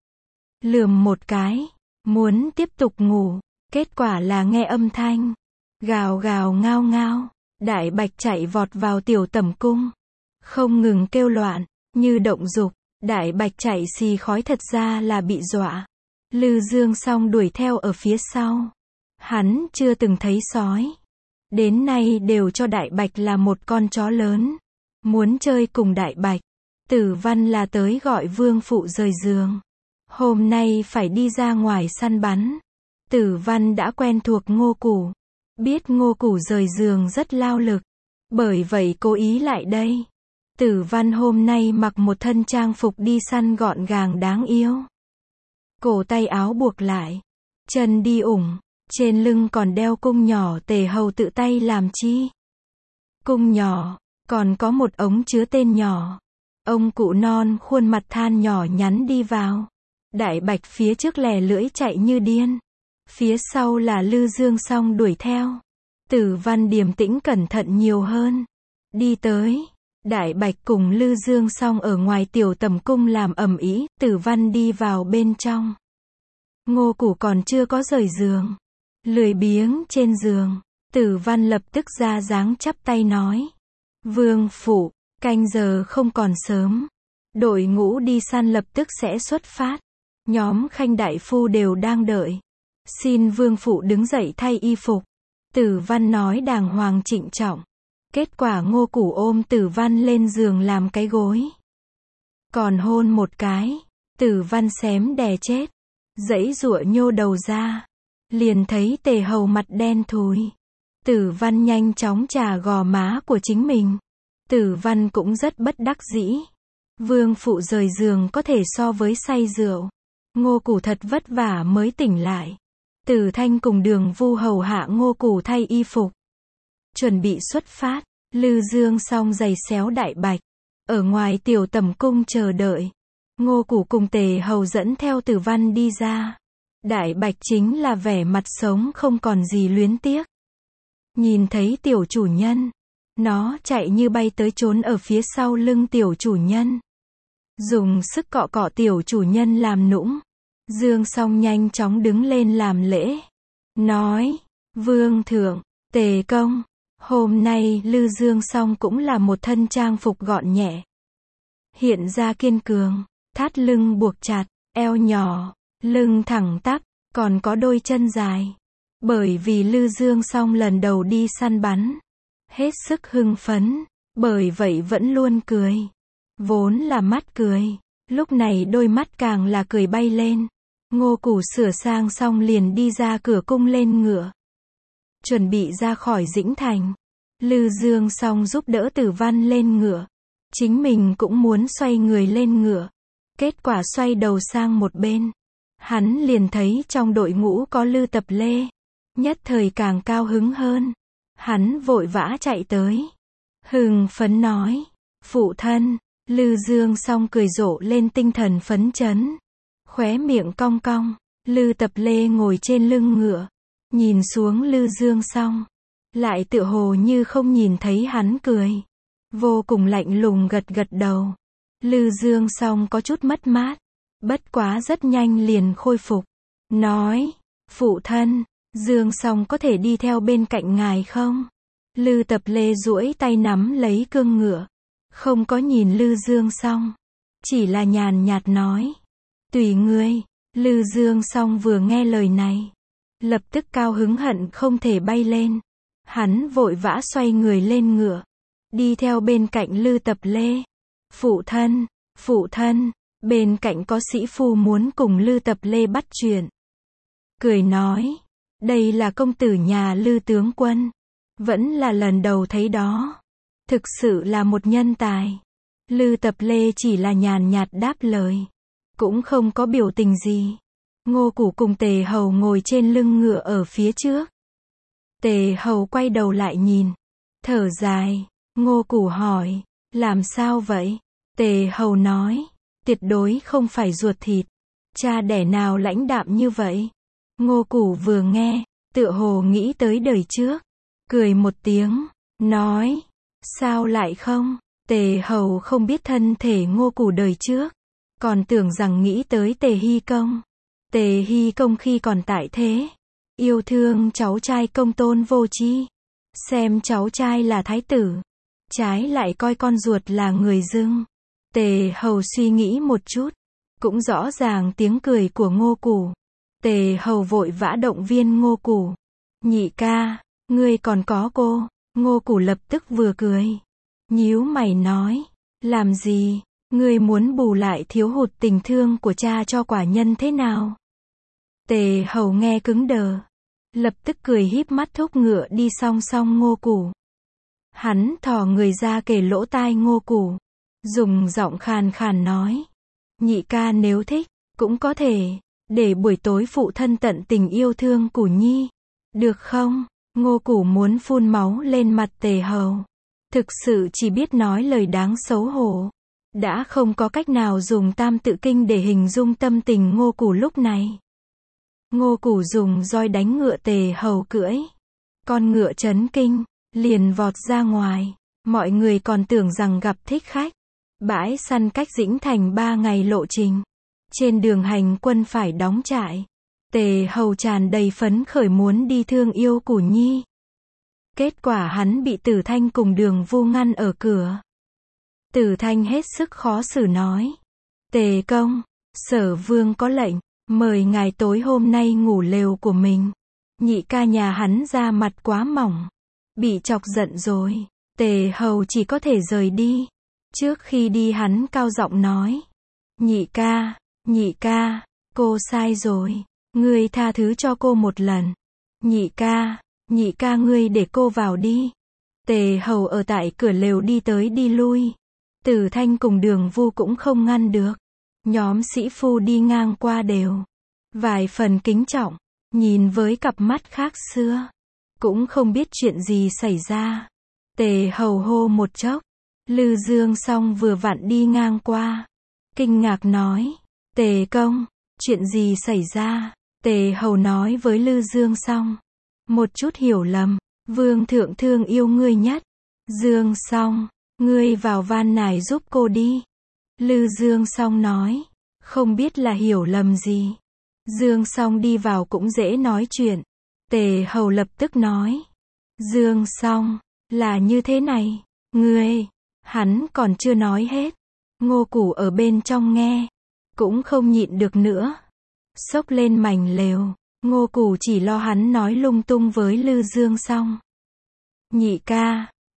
Lườm một cái, muốn tiếp tục ngủ, kết quả là nghe âm thanh gào gào ngao ngao, đại bạch chạy vọt vào tiểu tẩm cung, không ngừng kêu loạn, như động dục. Đại bạch chạy xì khói thật ra là bị dọa. Lư Dương Song đuổi theo ở phía sau. Hắn chưa từng thấy sói, đến nay đều cho đại bạch là một con chó lớn. Muốn chơi cùng đại bạch, Tử Văn là tới gọi Vương phụ rời giường. Hôm nay phải đi ra ngoài săn bắn. Tử Văn đã quen thuộc Ngô Củ, biết Ngô Củ rời giường rất lao lực, bởi vậy cố ý lại đây. Tử Văn hôm nay mặc một thân trang phục đi săn gọn gàng đáng yêu. Cổ tay áo buộc lại, chân đi ủng, trên lưng còn đeo cung nhỏ. Tề Hầu tự tay làm chi? Cung nhỏ, còn có một ống chứa tên nhỏ. Ông cụ non khuôn mặt than nhỏ nhắn đi vào. Đại bạch phía trước lè lưỡi chạy như điên. Phía sau là Lư Dương Song đuổi theo. Tử Văn điềm tĩnh cẩn thận nhiều hơn. Đi tới, đại bạch cùng Lư Dương Song ở ngoài tiểu tẩm cung làm ầm ĩ. Tử Văn đi vào bên trong. Ngô Củ còn chưa có rời giường, lười biếng trên giường. Tử Văn lập tức ra dáng chắp tay nói, Vương phụ, canh giờ không còn sớm, đội ngũ đi săn lập tức sẽ xuất phát. Nhóm Khanh đại phu đều đang đợi. Xin Vương phụ đứng dậy thay y phục. Tử Văn nói đàng hoàng trịnh trọng. Kết quả Ngô Củ ôm Tử Văn lên giường làm cái gối, còn hôn một cái. Tử Văn xém đè chết, giãy giụa nhô đầu ra, liền thấy Tề Hầu mặt đen thùi. Tử Văn nhanh chóng chà gò má của chính mình. Tử Văn cũng rất bất đắc dĩ. Vương phụ rời giường có thể so với say rượu. Ngô Củ thật vất vả mới tỉnh lại. Tử Thanh cùng Đường Vu hầu hạ Ngô Củ thay y phục, chuẩn bị xuất phát. Lư Dương Song giày xéo đại bạch, ở ngoài tiểu tẩm cung chờ đợi. Ngô Củ cùng Tề Hầu dẫn theo Tử Văn đi ra. Đại bạch chính là vẻ mặt sống không còn gì luyến tiếc. Nhìn thấy tiểu chủ nhân, nó chạy như bay tới trốn ở phía sau lưng tiểu chủ nhân, dùng sức cọ cọ tiểu chủ nhân làm nũng. Dương Song nhanh chóng đứng lên làm lễ, nói, Vương thượng, Tề công. Hôm nay Lư Dương Song cũng là một thân trang phục gọn nhẹ, hiện ra kiên cường, thắt lưng buộc chặt, eo nhỏ, lưng thẳng tắp, còn có đôi chân dài. Bởi vì Lư Dương Song lần đầu đi săn bắn, hết sức hưng phấn, Bởi vậy vẫn luôn cười. Vốn là mắt cười. Lúc này đôi mắt càng là cười bay lên. Ngô Củ sửa sang xong liền đi ra cửa cung lên ngựa. Chuẩn bị ra khỏi Dĩnh Thành. Lư Dương Song giúp đỡ Tử Văn lên ngựa. Chính mình cũng muốn xoay người lên ngựa. Kết quả xoay đầu sang một bên. Hắn liền thấy trong đội ngũ có Lư Tập Lê. Nhất thời càng cao hứng hơn. Hắn vội vã chạy tới. Hưng phấn nói. Phụ thân. Lư Dương Song cười rộ lên tinh thần phấn chấn. Khóe miệng cong cong. Lư Tập Lê ngồi trên lưng ngựa. Nhìn xuống Lư Dương Song. Lại tựa hồ như không nhìn thấy hắn cười. Vô cùng lạnh lùng gật gật đầu. Lư Dương Song có chút mất mát. Bất quá rất nhanh liền khôi phục. Nói. Phụ thân. Dương Song có thể đi theo bên cạnh ngài không? Lư Tập Lê duỗi tay nắm lấy cương ngựa. Không có nhìn Lư Dương Song. Chỉ là nhàn nhạt nói. Tùy ngươi. Lư Dương Song vừa nghe lời này. Lập tức cao hứng hận không thể bay lên. Hắn vội vã xoay người lên ngựa. Đi theo bên cạnh Lư Tập Lê. Phụ thân, bên cạnh có sĩ phu muốn cùng Lư Tập Lê bắt chuyện. Cười nói. Đây là công tử nhà Lư tướng quân. Vẫn là lần đầu thấy đó. Thực sự là một nhân tài. Lư Tập Lê chỉ là nhàn nhạt đáp lời. Cũng không có biểu tình gì. Ngô Củ cùng Tề Hầu ngồi trên lưng ngựa ở phía trước. Tề Hầu quay đầu lại nhìn. Thở dài. Ngô Củ hỏi. Làm sao vậy? Tề Hầu nói. Tuyệt đối không phải ruột thịt. Cha đẻ nào lãnh đạm như vậy? Ngô Củ vừa nghe. Tựa hồ nghĩ tới đời trước. Cười một tiếng. Nói. Sao lại không? Tề Hầu không biết thân thể Ngô Củ đời trước. Còn tưởng rằng nghĩ tới Tề Hy Công. Tề Hy Công khi còn tại thế. Yêu thương cháu trai Công Tôn Vô Chi. Xem cháu trai là thái tử. Trái lại coi con ruột là người dưng. Tề Hầu suy nghĩ một chút. Cũng rõ ràng tiếng cười của Ngô Củ. Tề Hầu vội vã động viên Ngô Củ. Nhị ca, ngươi còn có cô. Ngô Củ lập tức vừa cười. Nhíu mày nói. Làm gì? Ngươi muốn bù lại thiếu hụt tình thương của cha cho quả nhân thế nào? Tề Hầu nghe cứng đờ. Lập tức cười híp mắt thúc ngựa đi song song Ngô Củ. Hắn thò người ra kề lỗ tai Ngô Củ. Dùng giọng khàn khàn nói. Nhị ca nếu thích, cũng có thể. Để buổi tối phụ thân tận tình yêu thương Củ Nhi. Được không? Ngô Củ muốn phun máu lên mặt Tề Hầu. Thực sự chỉ biết nói lời đáng xấu hổ. Đã không có cách nào dùng tam tự kinh để hình dung tâm tình Ngô Củ lúc này. Ngô Củ dùng roi đánh ngựa Tề Hầu cưỡi. Con ngựa chấn kinh, liền vọt ra ngoài. Mọi người còn tưởng rằng gặp thích khách. Bãi săn cách Dĩnh Thành 3 ngày lộ trình. Trên đường hành quân phải đóng trại. Tề Hầu tràn đầy phấn khởi muốn đi thương yêu Củ Nhi. Kết quả hắn bị Tử Thanh cùng Đường Vu ngăn ở cửa. Tử Thanh hết sức khó xử nói. Tề công, Sở Vương có lệnh, mời ngài tối hôm nay ngủ lều của mình. Nhị ca nhà hắn da mặt quá mỏng. Bị chọc giận rồi. Tề Hầu chỉ có thể rời đi. Trước khi đi hắn cao giọng nói. Nhị ca, cô sai rồi. Ngươi tha thứ cho cô một lần. Nhị ca ngươi để cô vào đi. Tề Hầu ở tại cửa lều đi tới đi lui. Tử Thanh cùng Đường Vu cũng không ngăn được. Nhóm sĩ phu đi ngang qua đều. Vài phần kính trọng. Nhìn với cặp mắt khác xưa. Cũng không biết chuyện gì xảy ra. Tề Hầu hô một chốc. Lư Dương Song vừa vặn đi ngang qua. Kinh ngạc nói. Tề công, chuyện gì xảy ra? Tề Hầu nói với Lư Dương Song. Một chút hiểu lầm. Vương thượng thương yêu ngươi nhất. Dương Song, ngươi vào van nài giúp cô đi. Lư Dương Song nói. Không biết là hiểu lầm gì. Dương Song đi vào cũng dễ nói chuyện. Tề Hầu lập tức nói. Dương Song, là như thế này. Ngươi, hắn còn chưa nói hết. Ngô Củ ở bên trong nghe. Cũng không nhịn được nữa. Xốc lên mành lều. Ngô Củ chỉ lo hắn nói lung tung với Lư Dương Song. Nhị ca,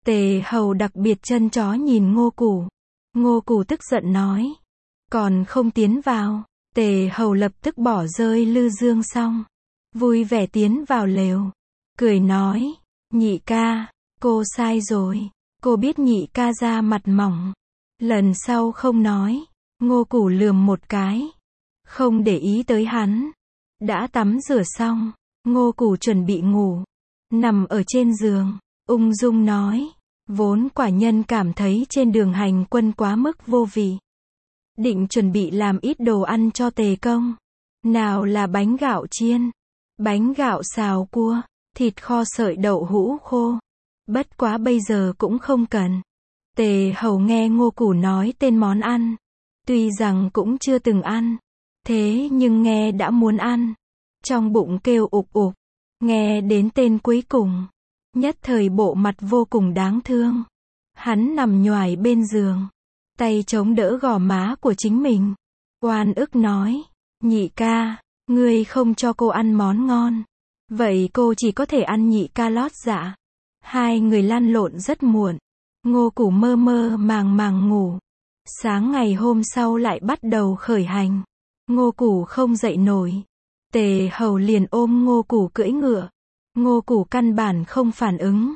Tề hầu đặc biệt chân chó nhìn Ngô Củ. Ngô Củ tức giận nói. Còn không tiến vào. Tề hầu lập tức bỏ rơi Lư Dương Song. Vui vẻ tiến vào lều. Cười nói. Nhị ca, cô sai rồi. Cô biết nhị ca ra mặt mỏng. Lần sau không nói. Ngô Củ lườm một cái. Không để ý tới hắn. Đã tắm rửa xong. Ngô Củ chuẩn bị ngủ. Nằm ở trên giường. Ung dung nói. Vốn quả nhân cảm thấy trên đường hành quân quá mức vô vị. Định chuẩn bị làm ít đồ ăn cho Tề công. Nào là bánh gạo chiên, bánh gạo xào cua, thịt kho sợi đậu hũ khô. Bất quá bây giờ cũng không cần. Tề hầu nghe Ngô Củ nói tên món ăn. Tuy rằng cũng chưa từng ăn. Thế nhưng nghe đã muốn ăn. Trong bụng kêu ục ục. Nghe đến tên cuối cùng. Nhất thời bộ mặt vô cùng đáng thương. Hắn nằm nhoài bên giường. Tay chống đỡ gò má của chính mình. Oan ức nói. Nhị ca, ngươi không cho cô ăn món ngon. Vậy cô chỉ có thể ăn nhị ca lót dạ. Hai người lăn lộn rất muộn. Ngô Củ mơ mơ màng màng ngủ. Sáng ngày hôm sau lại bắt đầu khởi hành. Ngô Củ không dậy nổi. Tề hầu liền ôm Ngô Củ cưỡi ngựa. Ngô Củ căn bản không phản ứng.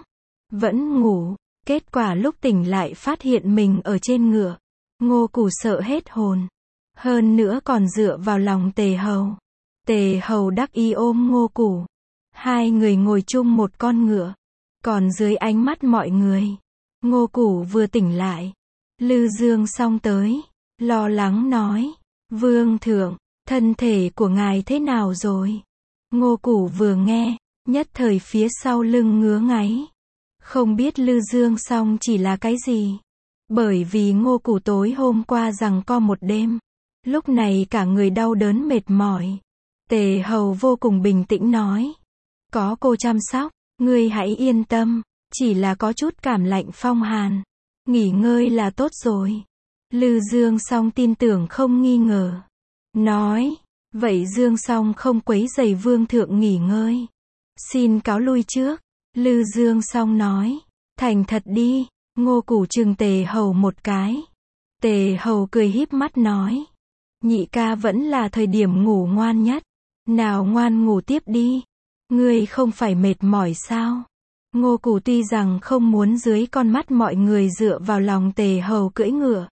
Vẫn ngủ. Kết quả lúc tỉnh lại phát hiện mình ở trên ngựa. Ngô Củ sợ hết hồn. Hơn nữa còn dựa vào lòng Tề hầu. Tề hầu đắc ý ôm Ngô Củ. Hai người ngồi chung một con ngựa. Còn dưới ánh mắt mọi người. Ngô Củ vừa tỉnh lại. Lư Dương Song tới. Lo lắng nói. Vương thượng, thân thể của ngài thế nào rồi? Ngô Củ vừa nghe. Nhất thời phía sau lưng ngứa ngáy. Không biết Lư Dương Song chỉ là cái gì. Bởi vì Ngô Củ tối hôm qua giằng co một đêm. Lúc này cả người đau đớn mệt mỏi. Tề hầu vô cùng bình tĩnh nói. Có cô chăm sóc, ngươi hãy yên tâm. Chỉ là có chút cảm lạnh phong hàn. Nghỉ ngơi là tốt rồi. Lư Dương Song tin tưởng không nghi ngờ. Nói. Vậy Dương Song không quấy rầy vương thượng nghỉ ngơi. Xin cáo lui trước. Lư Dương Song nói. Thành thật đi. Ngô Củ chừng Tề hầu một cái. Tề hầu cười híp mắt nói. Nhị ca vẫn là thời điểm ngủ ngoan nhất. Nào ngoan ngủ tiếp đi. Ngươi không phải mệt mỏi sao? Ngô Củ tuy rằng không muốn dưới con mắt mọi người dựa vào lòng Tề hầu cưỡi ngựa.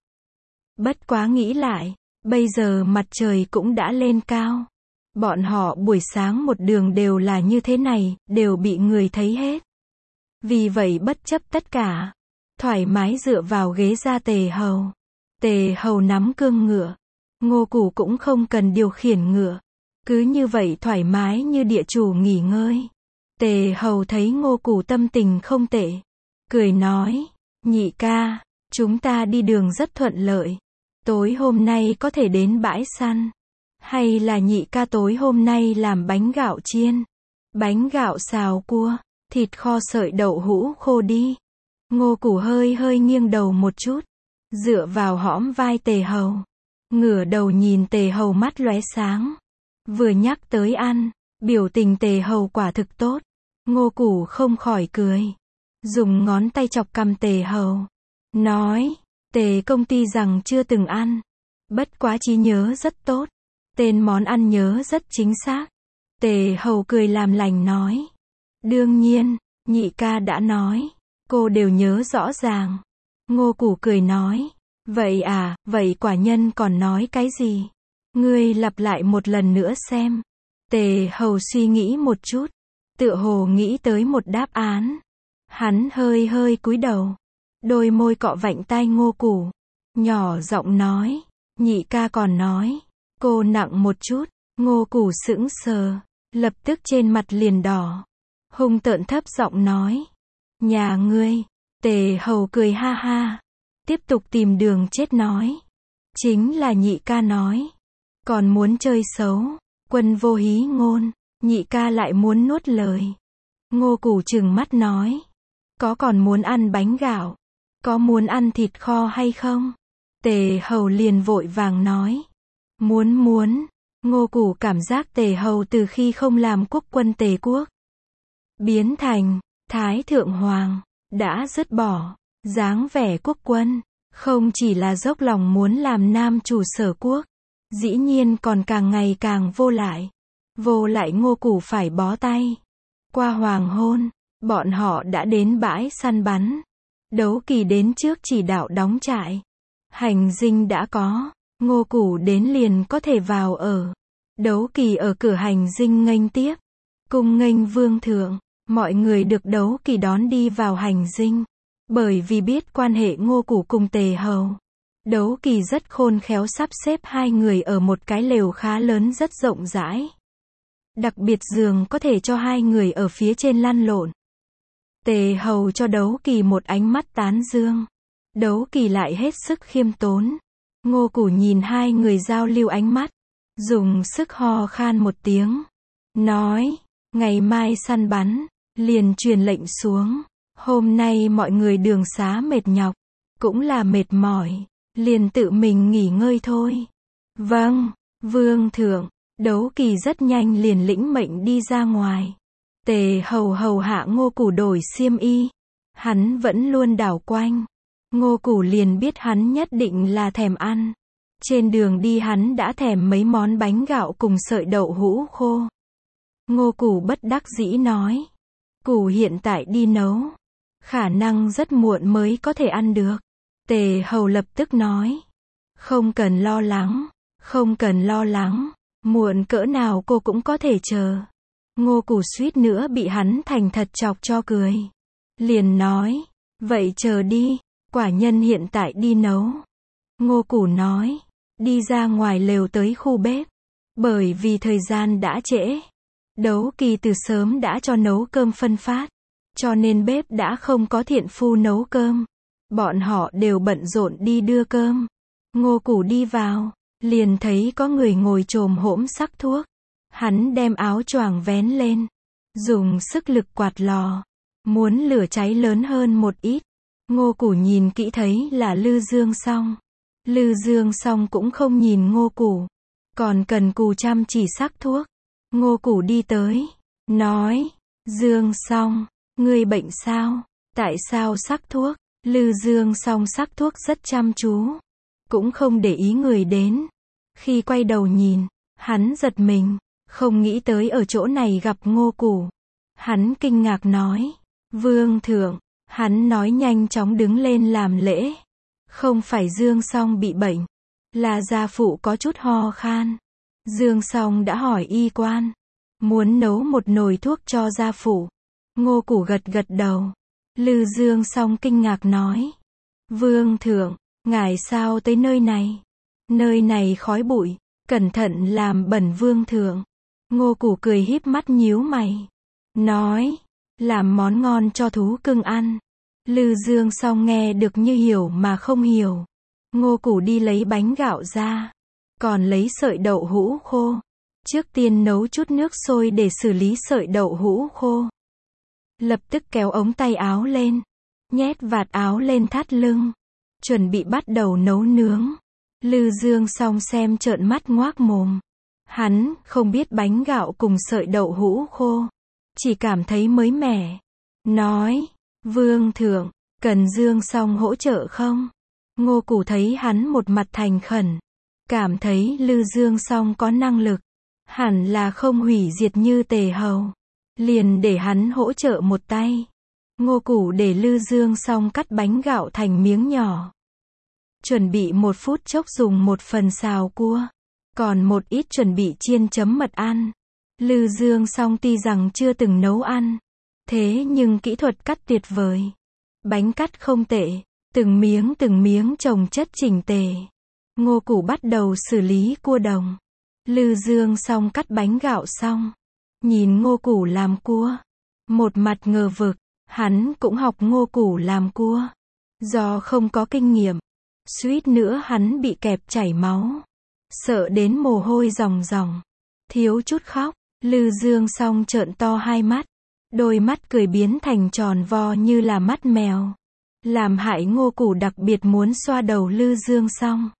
Bất quá nghĩ lại. Bây giờ mặt trời cũng đã lên cao. Bọn họ buổi sáng một đường đều là như thế này, đều bị người thấy hết. Vì vậy bất chấp tất cả. Thoải mái dựa vào ghế ra Tề hầu. Tề hầu nắm cương ngựa. Ngô Củ cũng không cần điều khiển ngựa. Cứ như vậy thoải mái như địa chủ nghỉ ngơi. Tề hầu thấy Ngô Củ tâm tình không tệ. Cười nói. Nhị ca, chúng ta đi đường rất thuận lợi. Tối hôm nay có thể đến bãi săn. Hay là nhị ca tối hôm nay làm bánh gạo chiên. Bánh gạo xào cua. Thịt kho sợi đậu hũ khô đi. Ngô Củ hơi hơi nghiêng đầu một chút. Dựa vào hõm vai Tề hầu. Ngửa đầu nhìn Tề hầu mắt lóe sáng. Vừa nhắc tới ăn. Biểu tình Tề hầu quả thực tốt. Ngô Củ không khỏi cười. Dùng ngón tay chọc cằm Tề hầu. Nói. Tề công ty rằng chưa từng ăn. Bất quá trí nhớ rất tốt. Tên món ăn nhớ rất chính xác. Tề hầu cười làm lành nói. Đương nhiên, nhị ca đã nói. Cô đều nhớ rõ ràng. Ngô Củ cười nói. Vậy à, vậy quả nhân còn nói cái gì? Ngươi lặp lại một lần nữa xem. Tề hầu suy nghĩ một chút. Tựa hồ nghĩ tới một đáp án. Hắn hơi hơi cúi đầu. Đôi môi cọ vạnh tai Ngô Củ. Nhỏ giọng nói. Nhị ca còn nói. Cô nặng một chút. Ngô Củ sững sờ. Lập tức trên mặt liền đỏ. Hung tợn thấp giọng nói. Nhà ngươi. Tề hầu cười ha ha. Tiếp tục tìm đường chết nói. Chính là nhị ca nói. Còn muốn chơi xấu. Quân vô hí ngôn. Nhị ca lại muốn nuốt lời. Ngô Củ trừng mắt nói. Có còn muốn ăn bánh gạo? Có muốn ăn thịt kho hay không? Tề hầu liền vội vàng nói. Muốn. Ngô Củ cảm giác Tề hầu từ khi không làm quốc quân Tề quốc. Biến thành Thái Thượng Hoàng. đã dứt bỏ dáng vẻ quốc quân, không chỉ là dốc lòng muốn làm nam chủ Sở quốc, dĩ nhiên còn càng ngày càng vô lại. Vô lại Ngô Củ phải bó tay. Qua hoàng hôn, bọn họ đã đến bãi săn bắn. Đấu Kỳ đến trước chỉ đạo đóng trại. Hành dinh đã có, Ngô Củ đến liền có thể vào ở. Đấu Kỳ ở cửa hành dinh nghênh tiếp. Cung nghênh vương thượng, mọi người được Đấu Kỳ đón đi vào hành dinh. Bởi vì biết quan hệ Ngô Củ cùng Tề Hầu, Đấu Kỳ rất khôn khéo sắp xếp hai người ở một cái lều khá lớn rất rộng rãi. Đặc biệt giường có thể cho hai người ở phía trên lăn lộn. Tề Hầu cho Đấu Kỳ một ánh mắt tán dương. Đấu Kỳ lại hết sức khiêm tốn. Ngô Củ nhìn hai người giao lưu ánh mắt, dùng sức ho khan một tiếng, nói, ngày mai săn bắn, liền truyền lệnh xuống. Hôm nay mọi người đường xá mệt nhọc, cũng là mệt mỏi, liền tự mình nghỉ ngơi thôi. Vâng, vương thượng. Đấu Kỳ rất nhanh liền lĩnh mệnh đi ra ngoài. Tề Hầu hầu hạ Ngô Củ đổi xiêm y. Hắn vẫn luôn đảo quanh. Ngô Củ liền biết hắn nhất định là thèm ăn. Trên đường đi hắn đã thèm mấy món bánh gạo cùng sợi đậu hũ khô. Ngô Củ bất đắc dĩ nói, Củ hiện tại đi nấu, khả năng rất muộn mới có thể ăn được. Tề Hầu lập tức nói, không cần lo lắng, không cần lo lắng, muộn cỡ nào cô cũng có thể chờ. Ngô Củ suýt nữa bị hắn thành thật chọc cho cười. Liền nói, vậy chờ đi, quả nhân hiện tại đi nấu. Ngô Củ nói, đi ra ngoài lều tới khu bếp. Bởi vì thời gian đã trễ, Đấu Kỳ từ sớm đã cho nấu cơm phân phát, cho nên bếp đã không có thiện phu nấu cơm. Bọn họ đều bận rộn đi đưa cơm. Ngô Củ đi vào, liền thấy có người ngồi chồm hổm sắc thuốc. Hắn đem áo choàng vén lên, dùng sức lực quạt lò, muốn lửa cháy lớn hơn một ít. Ngô Củ nhìn kỹ thấy là Lư Dương Song. Lư Dương Song cũng không nhìn Ngô Củ, còn cần cù chăm chỉ sắc thuốc. Ngô Củ đi tới, nói, Dương Song, ngươi bệnh sao? Tại sao sắc thuốc? Lư Dương Song sắc thuốc rất chăm chú, cũng không để ý người đến. Khi quay đầu nhìn, hắn giật mình, không nghĩ tới ở chỗ này gặp Ngô Củ. Hắn kinh ngạc nói, vương thượng. Hắn nói nhanh chóng đứng lên làm lễ. Không phải Dương Song bị bệnh, là gia phụ có chút ho khan. Dương Song đã hỏi y quan, muốn nấu một nồi thuốc cho gia phụ. Ngô Củ gật gật đầu. Lư Dương Song kinh ngạc nói, vương thượng, ngài sao tới nơi này? Nơi này khói bụi, cẩn thận làm bẩn vương thượng. Ngô Củ cười híp mắt nhíu mày, nói, làm món ngon cho thú cưng ăn. Lư Dương Song nghe được như hiểu mà không hiểu. Ngô Củ đi lấy bánh gạo ra, còn lấy sợi đậu hũ khô. Trước tiên nấu chút nước sôi để xử lý sợi đậu hũ khô. Lập tức kéo ống tay áo lên, nhét vạt áo lên thắt lưng, chuẩn bị bắt đầu nấu nướng. Lư Dương Song xem trợn mắt ngoác mồm. Hắn không biết bánh gạo cùng sợi đậu hũ khô, chỉ cảm thấy mới mẻ. Nói, vương thượng, cần Dương Song hỗ trợ không? Ngô Củ thấy hắn một mặt thành khẩn, cảm thấy Lư Dương Song có năng lực, hẳn là không hủy diệt như Tề Hầu, liền để hắn hỗ trợ một tay. Ngô Củ để Lư Dương Song cắt bánh gạo thành miếng nhỏ, chuẩn bị một phút chốc dùng một phần xào cua, còn một ít chuẩn bị chiên chấm mật ăn. Lư Dương Song tuy rằng chưa từng nấu ăn, thế nhưng kỹ thuật cắt tuyệt vời. Bánh cắt không tệ, từng miếng chồng chất chỉnh tề. Ngô Củ bắt đầu xử lý cua đồng. Lư Dương Song cắt bánh gạo xong, nhìn Ngô Củ làm cua, một mặt ngờ vực. Hắn cũng học Ngô Củ làm cua. Do không có kinh nghiệm, suýt nữa hắn bị kẹp chảy máu, sợ đến mồ hôi ròng ròng, thiếu chút khóc. Lư Dương Song trợn to hai mắt, đôi mắt cười biến thành tròn vo như là mắt mèo, làm hại Ngô Củ đặc biệt muốn xoa đầu Lư Dương Song.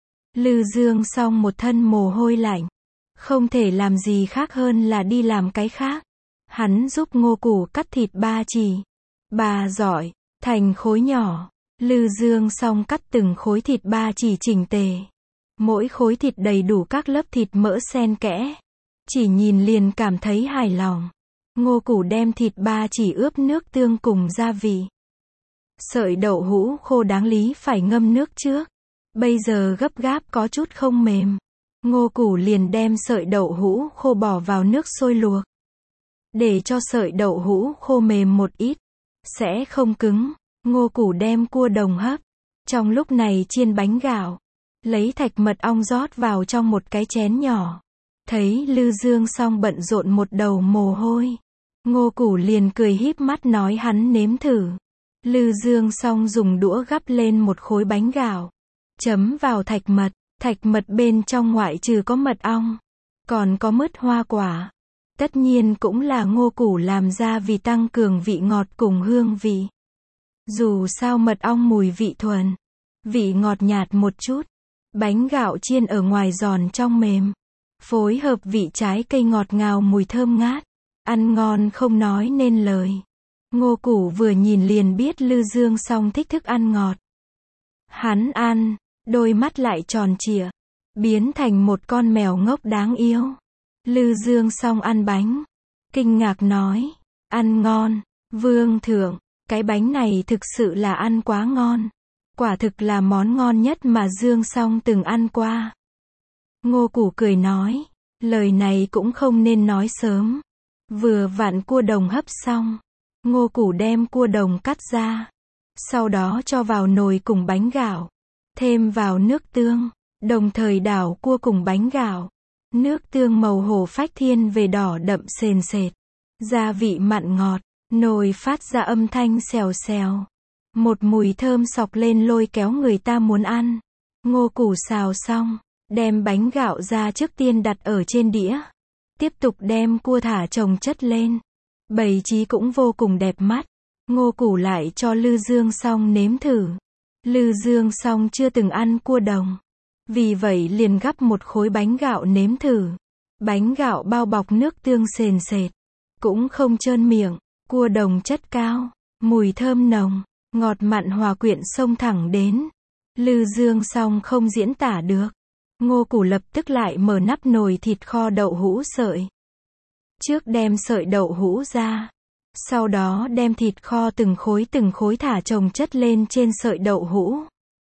Lư Dương Song một thân mồ hôi lạnh, không thể làm gì khác hơn là đi làm cái khác. Hắn giúp Ngô Củ cắt thịt ba chỉ. Bà giỏi, thành khối nhỏ. Lư Dương Song cắt từng khối thịt ba chỉ chỉnh tề. Mỗi khối thịt đầy đủ các lớp thịt mỡ xen kẽ. Chỉ nhìn liền cảm thấy hài lòng. Ngô Củ đem thịt ba chỉ ướp nước tương cùng gia vị. Sợi đậu hũ khô đáng lý phải ngâm nước trước. Bây giờ gấp gáp có chút không mềm. Ngô Củ liền đem sợi đậu hũ khô bỏ vào nước sôi luộc. Để cho sợi đậu hũ khô mềm một ít, sẽ không cứng. Ngô Củ đem cua đồng hấp. Trong lúc này chiên bánh gạo. Lấy thạch mật ong rót vào trong một cái chén nhỏ. Thấy Lư Dương Song bận rộn một đầu mồ hôi. Ngô Củ liền cười híp mắt nói hắn nếm thử. Lư Dương Song dùng đũa gắp lên một khối bánh gạo. Chấm vào thạch mật bên trong ngoại trừ có mật ong. Còn có mứt hoa quả. Tất nhiên cũng là Ngô Củ làm ra vì tăng cường vị ngọt cùng hương vị. Dù sao mật ong mùi vị thuần. Vị ngọt nhạt một chút. Bánh gạo chiên ở ngoài giòn trong mềm. Phối hợp vị trái cây ngọt ngào mùi thơm ngát. Ăn ngon không nói nên lời. Ngô Củ vừa nhìn liền biết Lư Dương Song thích thức ăn ngọt. Hắn ăn, đôi mắt lại tròn trịa, biến thành một con mèo ngốc đáng yêu. Lư Dương Song ăn bánh, kinh ngạc nói, ăn ngon, vương thượng, cái bánh này thực sự là ăn quá ngon. Quả thực là món ngon nhất mà Dương Song từng ăn qua. Ngô Củ cười nói, lời này cũng không nên nói sớm. Vừa vặn cua đồng hấp xong, Ngô Củ đem cua đồng cắt ra. Sau đó cho vào nồi cùng bánh gạo. Thêm vào nước tương, đồng thời đảo cua cùng bánh gạo. Nước tương màu hổ phách thiên về đỏ đậm sền sệt. Gia vị mặn ngọt, nồi phát ra âm thanh xèo xèo. Một mùi thơm sộc lên lôi kéo người ta muốn ăn. Ngô Củ xào xong, đem bánh gạo ra trước tiên đặt ở trên đĩa. Tiếp tục đem cua thả chồng chất lên. Bày trí cũng vô cùng đẹp mắt. Ngô Củ lại cho Lư Dương Song nếm thử. Lư Dương Song chưa từng ăn cua đồng. Vì vậy liền gắp một khối bánh gạo nếm thử. Bánh gạo bao bọc nước tương sền sệt. Cũng không trơn miệng. Cua đồng chất cao. Mùi thơm nồng. Ngọt mặn hòa quyện xông thẳng đến. Lư Dương Song không diễn tả được. Ngô Củ lập tức lại mở nắp nồi thịt kho đậu hũ sợi. Trước đem sợi đậu hũ ra. Sau đó đem thịt kho từng khối thả chồng chất lên trên sợi đậu hũ.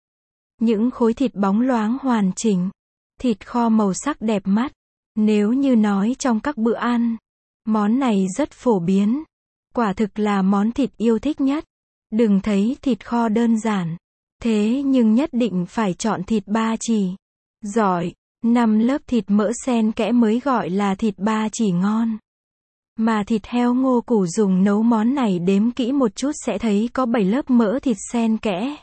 Những khối thịt bóng loáng hoàn chỉnh. Thịt kho màu sắc đẹp mắt. Nếu như nói trong các bữa ăn, món này rất phổ biến. Quả thực là món thịt yêu thích nhất. Đừng thấy thịt kho đơn giản. Thế nhưng nhất định phải chọn thịt ba chỉ. Giỏi, 5 lớp thịt mỡ xen kẽ mới gọi là thịt ba chỉ ngon. Mà thịt heo Ngô Củ dùng nấu món này đếm kỹ một chút sẽ thấy có 7 lớp mỡ thịt xen kẽ.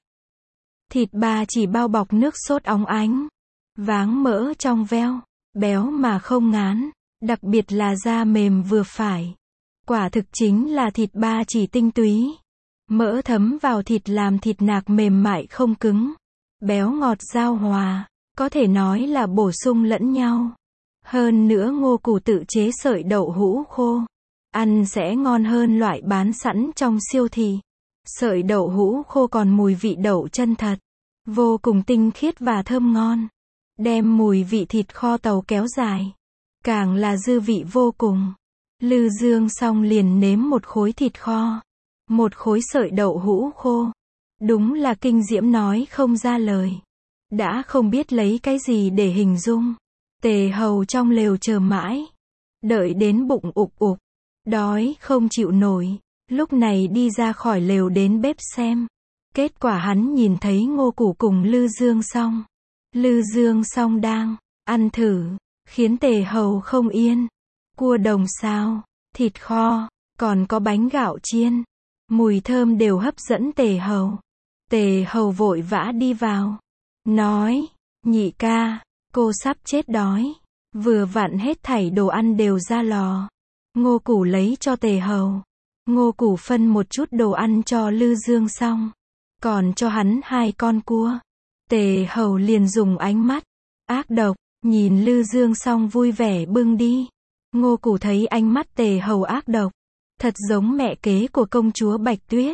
Thịt ba chỉ bao bọc nước sốt óng ánh. Váng mỡ trong veo, béo mà không ngán, đặc biệt là da mềm vừa phải. Quả thực chính là thịt ba chỉ tinh túy. Mỡ thấm vào thịt làm thịt nạc mềm mại không cứng. Béo ngọt giao hòa, có thể nói là bổ sung lẫn nhau. Hơn nữa Ngô Củ tự chế sợi đậu hũ khô. Ăn sẽ ngon hơn loại bán sẵn trong siêu thị. Sợi đậu hũ khô còn mùi vị đậu chân thật. Vô cùng tinh khiết và thơm ngon. Đem mùi vị thịt kho tàu kéo dài. Càng là dư vị vô cùng. Lư Dương Song liền nếm một khối thịt kho. Một khối sợi đậu hũ khô. Đúng là kinh diễm nói không ra lời. Đã không biết lấy cái gì để hình dung. Tề Hầu trong lều chờ mãi. Đợi đến bụng ục ục. Đói không chịu nổi. Lúc này đi ra khỏi lều đến bếp xem. Kết quả hắn nhìn thấy Ngô Củ cùng Lư Dương Song. Lư Dương Song đang ăn thử. Khiến Tề Hầu không yên. Cua đồng sao, thịt kho, còn có bánh gạo chiên. Mùi thơm đều hấp dẫn Tề Hầu. Tề Hầu vội vã đi vào. Nói, nhị ca, cô sắp chết đói. Vừa vặn hết thảy đồ ăn đều ra lò. Ngô Củ lấy cho Tề Hầu. Ngô Củ phân một chút đồ ăn cho Lư Dương Song. Còn cho hắn 2 con cua. Tề Hầu liền dùng ánh mắt ác độc, nhìn Lư Dương Song vui vẻ bưng đi. Ngô Củ thấy ánh mắt Tề Hầu ác độc. Thật giống mẹ kế của công chúa Bạch Tuyết.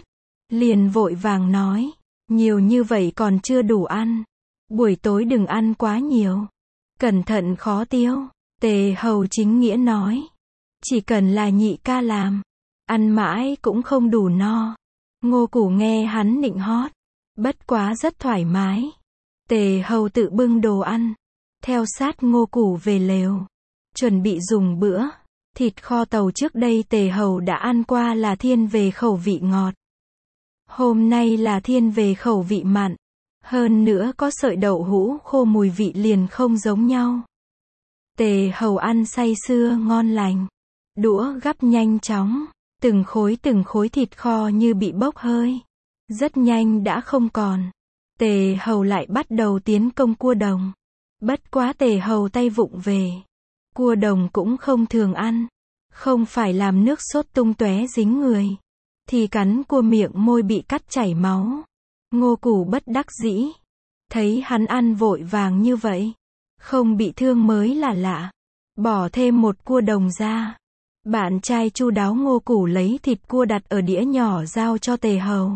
liền vội vàng nói, nhiều như vậy còn chưa đủ ăn. Buổi tối đừng ăn quá nhiều. Cẩn thận khó tiêu. Tề Hầu chính nghĩa nói, chỉ cần là nhị ca làm, ăn mãi cũng không đủ no. Ngô Củ nghe hắn nịnh hót, bất quá rất thoải mái. Tề Hầu tự bưng đồ ăn, theo sát Ngô Củ về lều, chuẩn bị dùng bữa. Thịt kho tàu trước đây Tề Hầu đã ăn qua là thiên về khẩu vị ngọt. Hôm nay là thiên về khẩu vị mặn. Hơn nữa có sợi đậu hũ khô mùi vị liền không giống nhau. Tề Hầu ăn say sưa ngon lành. Đũa gắp nhanh chóng. Từng khối thịt kho như bị bốc hơi. Rất nhanh đã không còn. Tề Hầu lại bắt đầu tiến công cua đồng. Bất quá Tề Hầu tay vụng về. Cua đồng cũng không thường ăn. Không phải làm nước sốt tung tóe dính người. Thì cắn cua miệng môi bị cắt chảy máu. Ngô Củ bất đắc dĩ. Thấy hắn ăn vội vàng như vậy. Không bị thương mới là lạ. Bỏ thêm một cua đồng ra. Bạn trai chu đáo Ngô Củ lấy thịt cua đặt ở đĩa nhỏ giao cho Tề Hầu.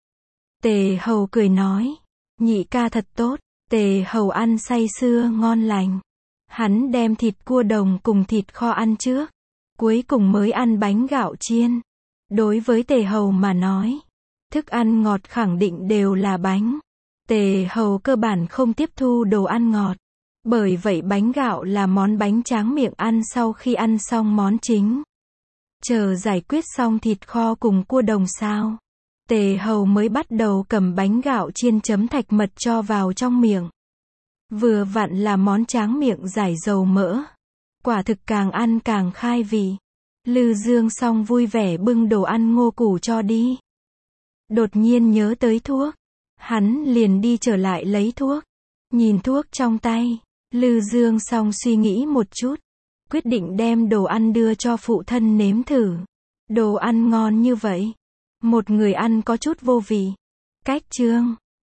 Tề Hầu cười nói. Nhị ca thật tốt. Tề Hầu ăn say sưa ngon lành. Hắn đem thịt cua đồng cùng thịt kho ăn trước. Cuối cùng mới ăn bánh gạo chiên. Đối với Tề Hầu mà nói, thức ăn ngọt khẳng định đều là bánh. Tề Hầu cơ bản không tiếp thu đồ ăn ngọt. Bởi vậy bánh gạo là món bánh tráng miệng ăn sau khi ăn xong món chính. Chờ giải quyết xong thịt kho cùng cua đồng sao. Tề Hầu mới bắt đầu cầm bánh gạo chiên chấm thạch mật cho vào trong miệng. Vừa vặn là món tráng miệng giải dầu mỡ. Quả thực càng ăn càng khai vị. Lư Dương xong vui vẻ bưng đồ ăn Ngô Củ cho đi. Đột nhiên nhớ tới thuốc. Hắn liền đi trở lại lấy thuốc. Nhìn thuốc trong tay. Lư Dương xong suy nghĩ một chút. Quyết định đem đồ ăn đưa cho phụ thân nếm thử. Đồ ăn ngon như vậy. Một người ăn có chút vô vị. Cách chương.